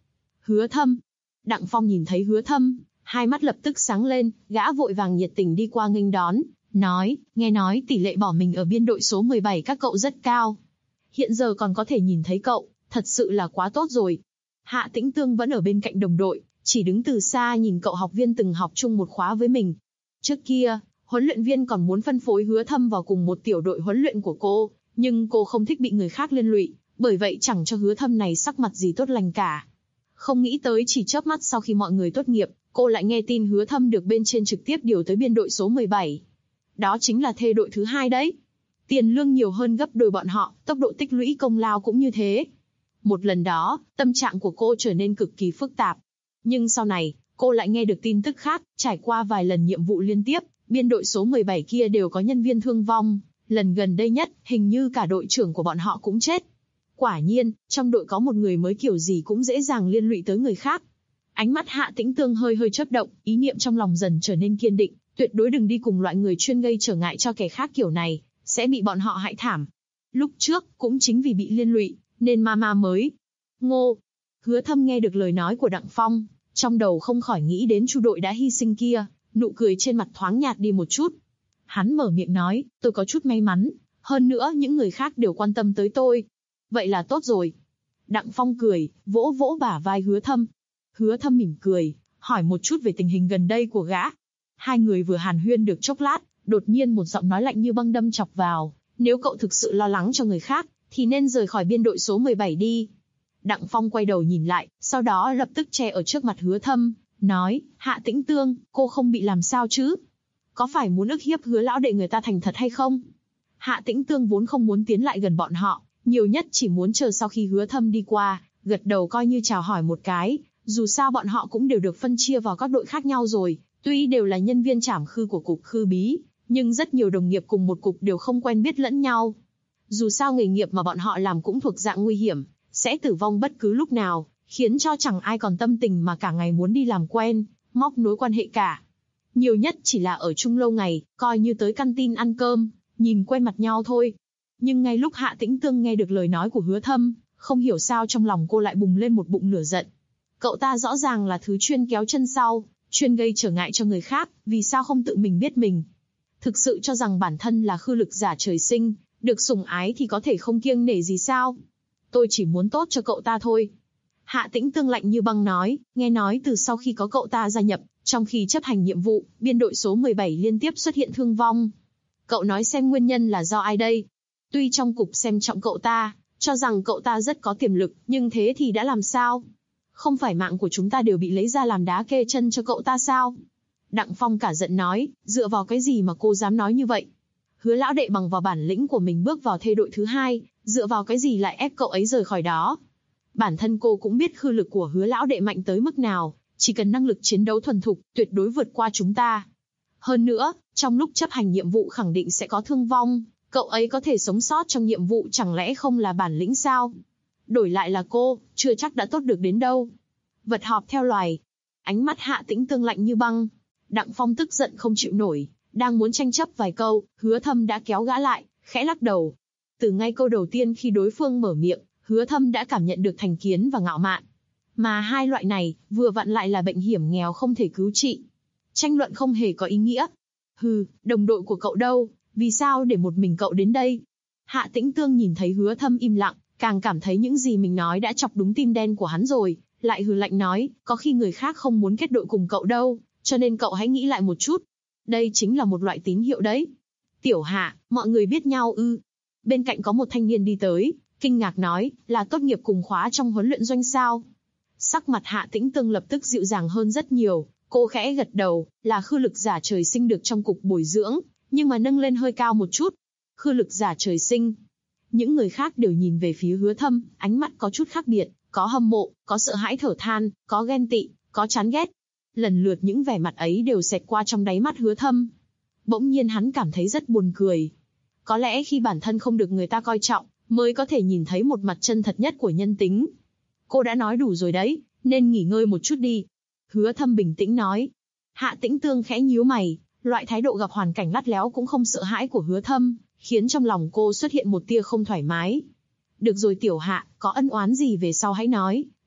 Hứa Thâm. Đặng Phong nhìn thấy Hứa Thâm, hai mắt lập tức sáng lên, gã vội vàng nhiệt tình đi qua nghênh đón, nói, nghe nói tỷ lệ bỏ mình ở biên đội số 17 các cậu rất cao. Hiện giờ còn có thể nhìn thấy cậu, thật sự là quá tốt rồi. Hạ Tĩnh Tương vẫn ở bên cạnh đồng đội, chỉ đứng từ xa nhìn cậu học viên từng học chung một khóa với mình. Trước kia, huấn luyện viên còn muốn phân phối Hứa Thâm vào cùng một tiểu đội huấn luyện của cô, nhưng cô không thích bị người khác liên lụy, bởi vậy chẳng cho Hứa Thâm này sắc mặt gì tốt lành cả. Không nghĩ tới chỉ chớp mắt sau khi mọi người tốt nghiệp, cô lại nghe tin Hứa Thâm được bên trên trực tiếp điều tới biên đội số 17. Đó chính là thê đội thứ 2 đấy. Tiền lương nhiều hơn gấp đôi bọn họ, tốc độ tích lũy công lao cũng như thế. Một lần đó, tâm trạng của cô trở nên cực kỳ phức tạp. Nhưng sau này, cô lại nghe được tin tức khác, trải qua vài lần nhiệm vụ liên tiếp, biên đội số 17 kia đều có nhân viên thương vong. Lần gần đây nhất, hình như cả đội trưởng của bọn họ cũng chết. Quả nhiên, trong đội có một người mới kiểu gì cũng dễ dàng liên lụy tới người khác. Ánh mắt Hạ Tĩnh Tương hơi hơi chớp động, ý niệm trong lòng dần trở nên kiên định, tuyệt đối đừng đi cùng loại người chuyên gây trở ngại cho kẻ khác kiểu này, sẽ bị bọn họ hại thảm. Lúc trước, cũng chính vì bị liên lụy, nên Mama mới. Ngô. Hứa Thâm nghe được lời nói của Đặng Phong, trong đầu không khỏi nghĩ đến Chu đội đã hy sinh kia, nụ cười trên mặt thoáng nhạt đi một chút. Hắn mở miệng nói, tôi có chút may mắn, hơn nữa những người khác đều quan tâm tới tôi. Vậy là tốt rồi. Đặng Phong cười, vỗ vỗ bả vai Hứa Thâm. Hứa Thâm mỉm cười, hỏi một chút về tình hình gần đây của gã. Hai người vừa hàn huyên được chốc lát, đột nhiên một giọng nói lạnh như băng đâm chọc vào. Nếu cậu thực sự lo lắng cho người khác, thì nên rời khỏi biên đội số 17 đi. Đặng Phong quay đầu nhìn lại, sau đó lập tức che ở trước mặt Hứa Thâm, nói, Hạ Tĩnh Tương, cô không bị làm sao chứ? Có phải muốn ức hiếp Hứa lão đệ người ta thành thật hay không? Hạ Tĩnh Tương vốn không muốn tiến lại gần bọn họ, nhiều nhất chỉ muốn chờ sau khi Hứa Thâm đi qua, gật đầu coi như chào hỏi một cái, dù sao bọn họ cũng đều được phân chia vào các đội khác nhau rồi, tuy đều là nhân viên trảm khư của cục khư bí, nhưng rất nhiều đồng nghiệp cùng một cục đều không quen biết lẫn nhau. Dù sao nghề nghiệp mà bọn họ làm cũng thuộc dạng nguy hiểm, sẽ tử vong bất cứ lúc nào, khiến cho chẳng ai còn tâm tình mà cả ngày muốn đi làm quen, móc nối quan hệ cả. Nhiều nhất chỉ là ở chung lâu ngày, coi như tới canteen ăn cơm, nhìn quen mặt nhau thôi. Nhưng ngay lúc Hạ Tĩnh Tương nghe được lời nói của Hứa Thâm, không hiểu sao trong lòng cô lại bùng lên một bụng lửa giận. Cậu ta rõ ràng là thứ chuyên kéo chân sau, chuyên gây trở ngại cho người khác, vì sao không tự mình biết mình? Thực sự cho rằng bản thân là khư lực giả trời sinh, được sủng ái thì có thể không kiêng nể gì sao? Tôi chỉ muốn tốt cho cậu ta thôi. Hạ Tĩnh Tương lạnh như băng nói, nghe nói từ sau khi có cậu ta gia nhập, trong khi chấp hành nhiệm vụ, biên đội số 17 liên tiếp xuất hiện thương vong. Cậu nói xem nguyên nhân là do ai đây? Tuy trong cục xem trọng cậu ta, cho rằng cậu ta rất có tiềm lực, nhưng thế thì đã làm sao? Không phải mạng của chúng ta đều bị lấy ra làm đá kê chân cho cậu ta sao? Đặng Phong cả giận nói, dựa vào cái gì mà cô dám nói như vậy? Hứa lão đệ bằng vào bản lĩnh của mình bước vào thê đội thứ 2, dựa vào cái gì lại ép cậu ấy rời khỏi đó? Bản thân cô cũng biết khư lực của Hứa lão đệ mạnh tới mức nào, chỉ cần năng lực chiến đấu thuần thục, tuyệt đối vượt qua chúng ta. Hơn nữa, trong lúc chấp hành nhiệm vụ khẳng định sẽ có thương vong, cậu ấy có thể sống sót trong nhiệm vụ chẳng lẽ không là bản lĩnh sao? Đổi lại là cô, chưa chắc đã tốt được đến đâu. Vật họp theo loài. Ánh mắt Hạ Tĩnh Tương lạnh như băng. Đặng Phong tức giận không chịu nổi, đang muốn tranh chấp vài câu, Hứa Thâm đã kéo gã lại, khẽ lắc đầu. Từ ngay câu đầu tiên khi đối phương mở miệng, Hứa Thâm đã cảm nhận được thành kiến và ngạo mạn. Mà hai loại này, vừa vặn lại là bệnh hiểm nghèo không thể cứu trị. Tranh luận không hề có ý nghĩa. Hừ, đồng đội của cậu đâu, vì sao để một mình cậu đến đây? Hạ Tĩnh Tương nhìn thấy Hứa Thâm im lặng, càng cảm thấy những gì mình nói đã chọc đúng tim đen của hắn rồi, lại hừ lạnh nói, có khi người khác không muốn kết đội cùng cậu đâu, cho nên cậu hãy nghĩ lại một chút. Đây chính là một loại tín hiệu đấy. Tiểu Hạ, mọi người biết nhau ư? Bên cạnh có một thanh niên đi tới, kinh ngạc nói, là tốt nghiệp cùng khóa trong huấn luyện doanh sao? Sắc mặt Hạ Tĩnh Tương lập tức dịu dàng hơn rất nhiều, cô khẽ gật đầu, là khư lực giả trời sinh được trong cục bồi dưỡng, nhưng mà nâng lên hơi cao một chút. Khư lực giả trời sinh. Những người khác đều nhìn về phía Hứa Thâm, ánh mắt có chút khác biệt, có hâm mộ, có sợ hãi thở than, có ghen tị, có chán ghét. Lần lượt những vẻ mặt ấy đều xẹt qua trong đáy mắt Hứa Thâm. Bỗng nhiên hắn cảm thấy rất buồn cười. Có lẽ khi bản thân không được người ta coi trọng, mới có thể nhìn thấy một mặt chân thật nhất của nhân tính. Cô đã nói đủ rồi đấy, nên nghỉ ngơi một chút đi. Hứa Thâm bình tĩnh nói. Hạ Tĩnh Tương khẽ nhíu mày, loại thái độ gặp hoàn cảnh lắt léo cũng không sợ hãi của Hứa Thâm, khiến trong lòng cô xuất hiện một tia không thoải mái. Được rồi Tiểu Hạ, có ân oán gì về sau hãy nói,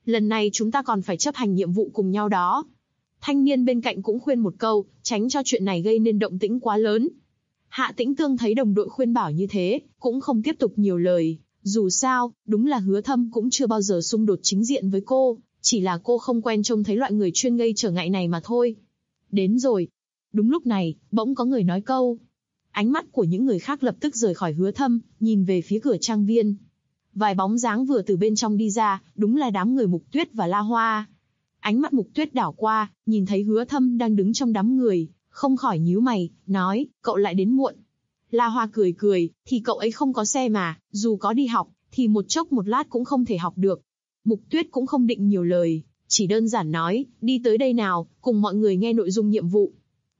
lần này chúng ta còn phải chấp hành nhiệm vụ cùng nhau đó. Thanh niên bên cạnh cũng khuyên một câu, tránh cho chuyện này gây nên động tĩnh quá lớn. Hạ Tĩnh Tương thấy đồng đội khuyên bảo như thế, cũng không tiếp tục nhiều lời. Dù sao, đúng là Hứa Thâm cũng chưa bao giờ xung đột chính diện với cô, chỉ là cô không quen trông thấy loại người chuyên gây trở ngại này mà thôi. Đến rồi. Đúng lúc này, bỗng có người nói câu. Ánh mắt của những người khác lập tức rời khỏi Hứa Thâm, nhìn về phía cửa trang viên. Vài bóng dáng vừa từ bên trong đi ra, đúng là đám người Mục Tuyết và La Hoa. Ánh mắt Mục Tuyết đảo qua, nhìn thấy Hứa Thâm đang đứng trong đám người, không khỏi nhíu mày, nói, cậu lại đến muộn. La Hoa cười cười, thì cậu ấy không có xe mà, dù có đi học, thì một chốc một lát cũng không thể học được. Mục Tuyết cũng không định nhiều lời, chỉ đơn giản nói, đi tới đây nào, cùng mọi người nghe nội dung nhiệm vụ.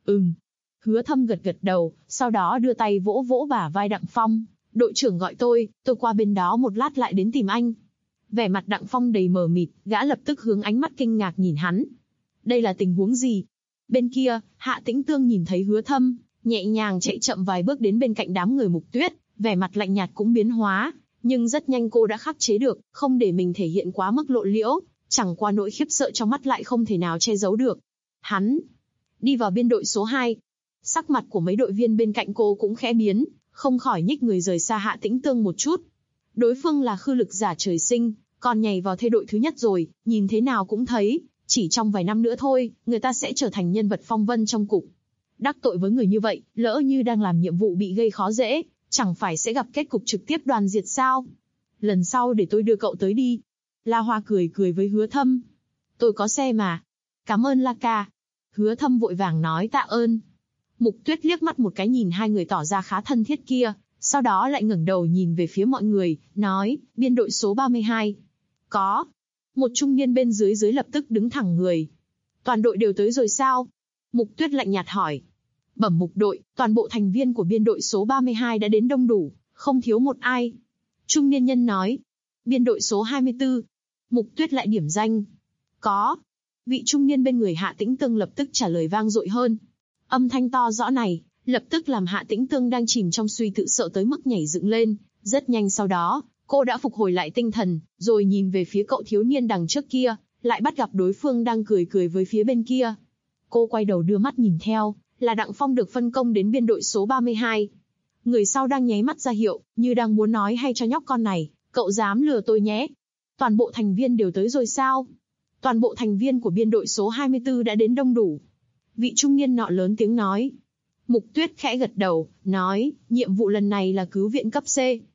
Hứa Thâm gật gật đầu, sau đó đưa tay vỗ vỗ bả vai Đặng Phong. Đội trưởng gọi tôi qua bên đó một lát lại đến tìm anh. Vẻ mặt Đặng Phong đầy mờ mịt, gã lập tức hướng ánh mắt kinh ngạc nhìn hắn. Đây là tình huống gì? Bên kia, Hạ Tĩnh Tương nhìn thấy Hứa Thâm, nhẹ nhàng chạy chậm vài bước đến bên cạnh đám người Mục Tuyết, vẻ mặt lạnh nhạt cũng biến hóa, nhưng rất nhanh cô đã khắc chế được, không để mình thể hiện quá mức lộ liễu, chẳng qua nỗi khiếp sợ trong mắt lại không thể nào che giấu được. Hắn đi vào biên đội số 2. Sắc mặt của mấy đội viên bên cạnh cô cũng khẽ biến, không khỏi nhích người rời xa Hạ Tĩnh Tương một chút. Đối phương là khư lực giả trời sinh, còn nhảy vào thê đội thứ nhất rồi, nhìn thế nào cũng thấy, chỉ trong vài năm nữa thôi, người ta sẽ trở thành nhân vật phong vân trong cục. Đắc tội với người như vậy, lỡ như đang làm nhiệm vụ bị gây khó dễ, chẳng phải sẽ gặp kết cục trực tiếp đoàn diệt sao? Lần sau để tôi đưa cậu tới đi. La Hoa cười cười với Hứa Thâm. Tôi có xe mà. Cảm ơn La ca. Hứa Thâm vội vàng nói tạ ơn. Mục Tuyết liếc mắt một cái nhìn hai người tỏ ra khá thân thiết kia, sau đó lại ngẩng đầu nhìn về phía mọi người, nói, biên đội số 32. Có. Một trung niên bên dưới lập tức đứng thẳng người. Toàn đội đều tới rồi sao? Mục Tuyết lạnh nhạt hỏi. Bẩm mục đội, toàn bộ thành viên của biên đội số 32 đã đến đông đủ, không thiếu một ai. Trung niên nhân nói. Biên đội số 24. Mục Tuyết lại điểm danh. Có. Vị trung niên bên người Hạ Tĩnh Tương lập tức trả lời vang dội hơn. Âm thanh to rõ này, lập tức làm Hạ Tĩnh Tương đang chìm trong suy tự sợ tới mức nhảy dựng lên. Rất nhanh sau đó, cô đã phục hồi lại tinh thần, rồi nhìn về phía cậu thiếu niên đằng trước kia, lại bắt gặp đối phương đang cười cười với phía bên kia. Cô quay đầu đưa mắt nhìn theo, là Đặng Phong được phân công đến biên đội số 32. Người sau đang nháy mắt ra hiệu, như đang muốn nói hay cho nhóc con này, cậu dám lừa tôi nhé. Toàn bộ thành viên đều tới rồi sao? Toàn bộ thành viên của biên đội số 24 đã đến đông đủ. Vị trung niên nọ lớn tiếng nói. Mục Tuyết khẽ gật đầu, nói, nhiệm vụ lần này là cứu viện cấp C.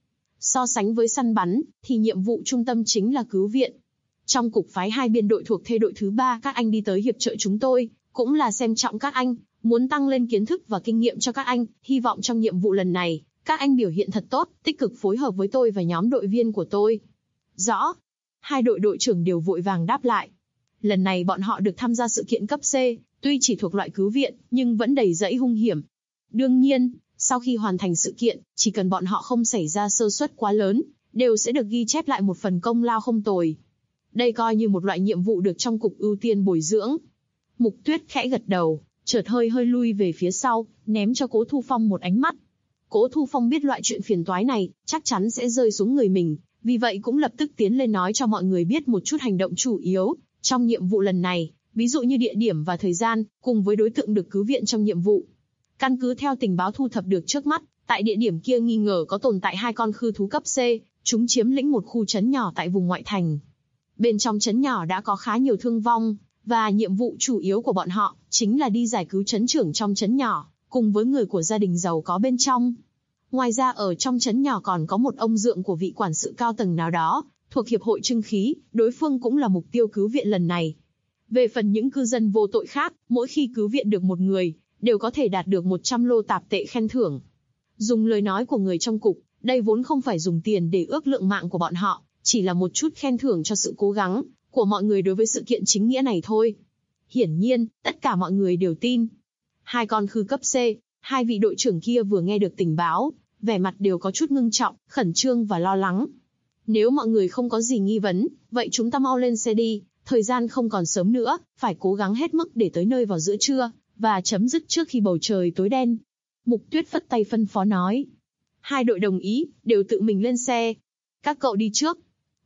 So sánh với săn bắn, thì nhiệm vụ trung tâm chính là cứu viện. Trong cục phái hai biên đội thuộc thê đội thứ 3 các anh đi tới hiệp trợ chúng tôi, cũng là xem trọng các anh, muốn tăng lên kiến thức và kinh nghiệm cho các anh, hy vọng trong nhiệm vụ lần này, các anh biểu hiện thật tốt, tích cực phối hợp với tôi và nhóm đội viên của tôi. Rõ. Hai đội đội trưởng đều vội vàng đáp lại. Lần này bọn họ được tham gia sự kiện cấp C, tuy chỉ thuộc loại cứu viện, nhưng vẫn đầy rẫy hung hiểm. Đương nhiên, sau khi hoàn thành sự kiện, chỉ cần bọn họ không xảy ra sơ suất quá lớn, đều sẽ được ghi chép lại một phần công lao không tồi. Đây coi như một loại nhiệm vụ được trong cục ưu tiên bồi dưỡng. Mục Tuyết khẽ gật đầu, chợt hơi lui về phía sau, ném cho Cố Thu Phong một ánh mắt. Cố Thu Phong biết loại chuyện phiền toái này, chắc chắn sẽ rơi xuống người mình, vì vậy cũng lập tức tiến lên nói cho mọi người biết một chút hành động chủ yếu trong nhiệm vụ lần này, ví dụ như địa điểm và thời gian, cùng với đối tượng được cứu viện trong nhiệm vụ. Căn cứ theo tình báo thu thập được trước mắt, tại địa điểm kia nghi ngờ có tồn tại hai con khư thú cấp C, chúng chiếm lĩnh một khu trấn nhỏ tại vùng ngoại thành. Bên trong trấn nhỏ đã có khá nhiều thương vong, và nhiệm vụ chủ yếu của bọn họ chính là đi giải cứu trấn trưởng trong trấn nhỏ, cùng với người của gia đình giàu có bên trong. Ngoài ra ở trong trấn nhỏ còn có một ông dượng của vị quản sự cao tầng nào đó, thuộc hiệp hội trưng khí, đối phương cũng là mục tiêu cứu viện lần này. Về phần những cư dân vô tội khác, mỗi khi cứu viện được một người, đều có thể đạt được 100 lô tạp tệ khen thưởng. Dùng lời nói của người trong cục, đây vốn không phải dùng tiền để ước lượng mạng của bọn họ, chỉ là một chút khen thưởng cho sự cố gắng của mọi người đối với sự kiện chính nghĩa này thôi. Hiển nhiên, tất cả mọi người đều tin. Hai con khư cấp C, hai vị đội trưởng kia vừa nghe được tình báo, vẻ mặt đều có chút ngưng trọng, khẩn trương và lo lắng. Nếu mọi người không có gì nghi vấn, vậy chúng ta mau lên xe đi, thời gian không còn sớm nữa, phải cố gắng hết mức để tới nơi vào giữa trưa, và chấm dứt trước khi bầu trời tối đen. Mục Tuyết phất tay phân phó nói. Hai đội đồng ý, đều tự mình lên xe. Các cậu đi trước.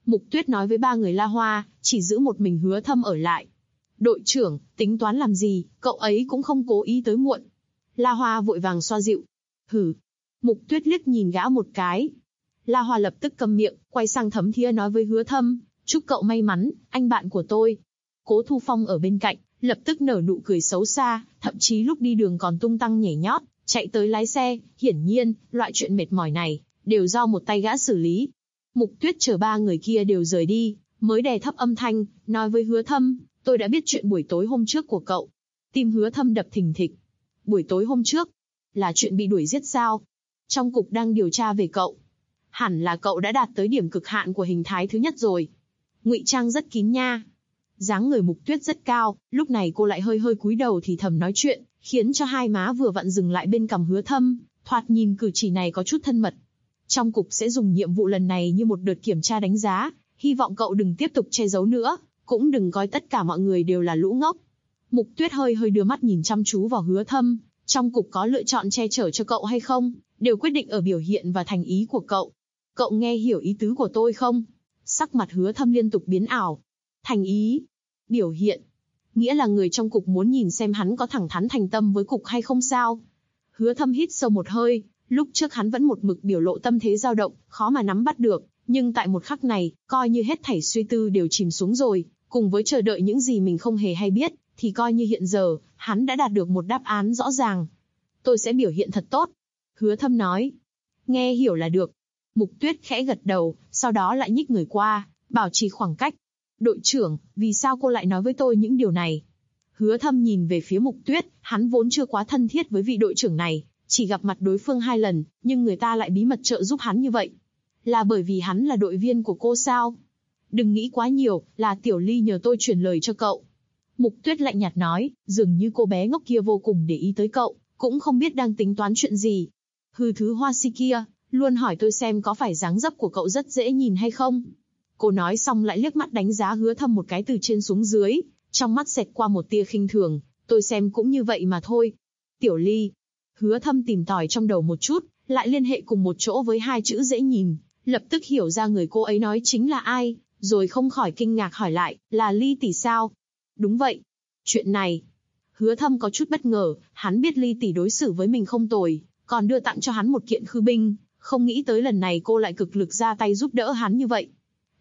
Mục Tuyết nói với ba người La Hoa, chỉ giữ một mình Hứa Thâm ở lại. Đội trưởng, tính toán làm gì, cậu ấy cũng không cố ý tới muộn. La Hoa vội vàng xoa dịu. Hử. Mục Tuyết liếc nhìn gã một cái. La Hoa lập tức câm miệng, quay sang Thấm Thía nói với Hứa Thâm, chúc cậu may mắn, anh bạn của tôi. Cố Thu Phong ở bên cạnh, lập tức nở nụ cười xấu xa, thậm chí lúc đi đường còn tung tăng nhảy nhót, chạy tới lái xe, hiển nhiên, loại chuyện mệt mỏi này, đều do một tay gã xử lý. Mục Tuyết chờ ba người kia đều rời đi, mới đè thấp âm thanh, nói với Hứa Thâm, tôi đã biết chuyện buổi tối hôm trước của cậu. Tim Hứa Thâm đập thình thịch. Buổi tối hôm trước, là chuyện bị đuổi giết sao? Trong cục đang điều tra về cậu. Hẳn là cậu đã đạt tới điểm cực hạn của hình thái thứ nhất rồi. Ngụy trang rất kín nha. Dáng người Mục Tuyết rất cao, lúc này cô lại hơi hơi cúi đầu thì thầm nói chuyện, khiến cho hai má vừa vặn dừng lại bên cằm Hứa Thâm, thoạt nhìn cử chỉ này có chút thân mật. Trong cục sẽ dùng nhiệm vụ lần này như một đợt kiểm tra đánh giá, hy vọng cậu đừng tiếp tục che giấu nữa, cũng đừng coi tất cả mọi người đều là lũ ngốc. Mục Tuyết hơi hơi đưa mắt nhìn chăm chú vào Hứa Thâm, trong cục có lựa chọn che chở cho cậu hay không, đều quyết định ở biểu hiện và thành ý của cậu. Cậu nghe hiểu ý tứ của tôi không? Sắc mặt Hứa Thâm liên tục biến ảo. Thành ý, biểu hiện, nghĩa là người trong cục muốn nhìn xem hắn có thẳng thắn thành tâm với cục hay không sao? Hứa Thâm hít sâu một hơi, lúc trước hắn vẫn một mực biểu lộ tâm thế dao động, khó mà nắm bắt được, nhưng tại một khắc này, coi như hết thảy suy tư đều chìm xuống rồi, cùng với chờ đợi những gì mình không hề hay biết, thì coi như hiện giờ, hắn đã đạt được một đáp án rõ ràng. Tôi sẽ biểu hiện thật tốt. Hứa Thâm nói. Nghe hiểu là được. Mục Tuyết khẽ gật đầu, sau đó lại nhích người qua, bảo trì khoảng cách. Đội trưởng, vì sao cô lại nói với tôi những điều này? Hứa Thâm nhìn về phía Mục Tuyết, hắn vốn chưa quá thân thiết với vị đội trưởng này, chỉ gặp mặt đối phương 2 lần, nhưng người ta lại bí mật trợ giúp hắn như vậy. Là bởi vì hắn là đội viên của cô sao? Đừng nghĩ quá nhiều, là Tiểu Ly nhờ tôi truyền lời cho cậu. Mục Tuyết lạnh nhạt nói, dường như cô bé ngốc kia vô cùng để ý tới cậu, cũng không biết đang tính toán chuyện gì. Hư thứ hoa si kia, luôn hỏi tôi xem có phải dáng dấp của cậu rất dễ nhìn hay không. Cô nói xong lại liếc mắt đánh giá Hứa Thâm một cái từ trên xuống dưới, trong mắt xẹt qua một tia khinh thường, tôi xem cũng như vậy mà thôi. Tiểu Ly. Hứa Thâm tìm tòi trong đầu một chút, lại liên hệ cùng một chỗ với 2 chữ dễ nhìn, lập tức hiểu ra người cô ấy nói chính là ai, rồi không khỏi kinh ngạc hỏi lại, là Ly tỷ sao? Đúng vậy. Chuyện này, Hứa Thâm có chút bất ngờ, hắn biết Ly tỷ đối xử với mình không tồi, còn đưa tặng cho hắn một kiện khư binh, không nghĩ tới lần này cô lại cực lực ra tay giúp đỡ hắn như vậy.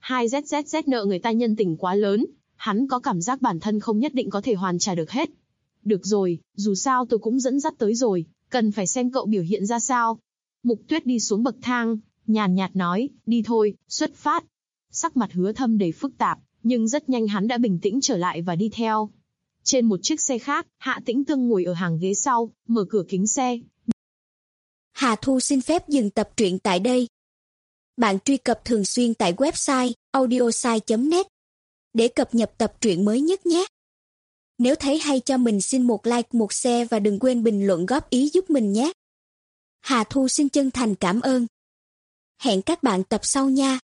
2ZZZ nợ người ta nhân tình quá lớn, hắn có cảm giác bản thân không nhất định có thể hoàn trả được hết. Được rồi, dù sao tôi cũng dẫn dắt tới rồi, cần phải xem cậu biểu hiện ra sao. Mục Tuyết đi xuống bậc thang, nhàn nhạt nói, đi thôi, xuất phát. Sắc mặt Hứa Thâm đầy phức tạp, nhưng rất nhanh hắn đã bình tĩnh trở lại và đi theo. Trên một chiếc xe khác, Hạ Tĩnh Tương ngồi ở hàng ghế sau, mở cửa kính xe. Hà Thu xin phép dừng tập truyện tại đây. Bạn truy cập thường xuyên tại website audiosai.net để cập nhật tập truyện mới nhất nhé. Nếu thấy hay cho mình xin một like, một share và đừng quên bình luận góp ý giúp mình nhé. Hà Thu xin chân thành cảm ơn. Hẹn các bạn tập sau nha.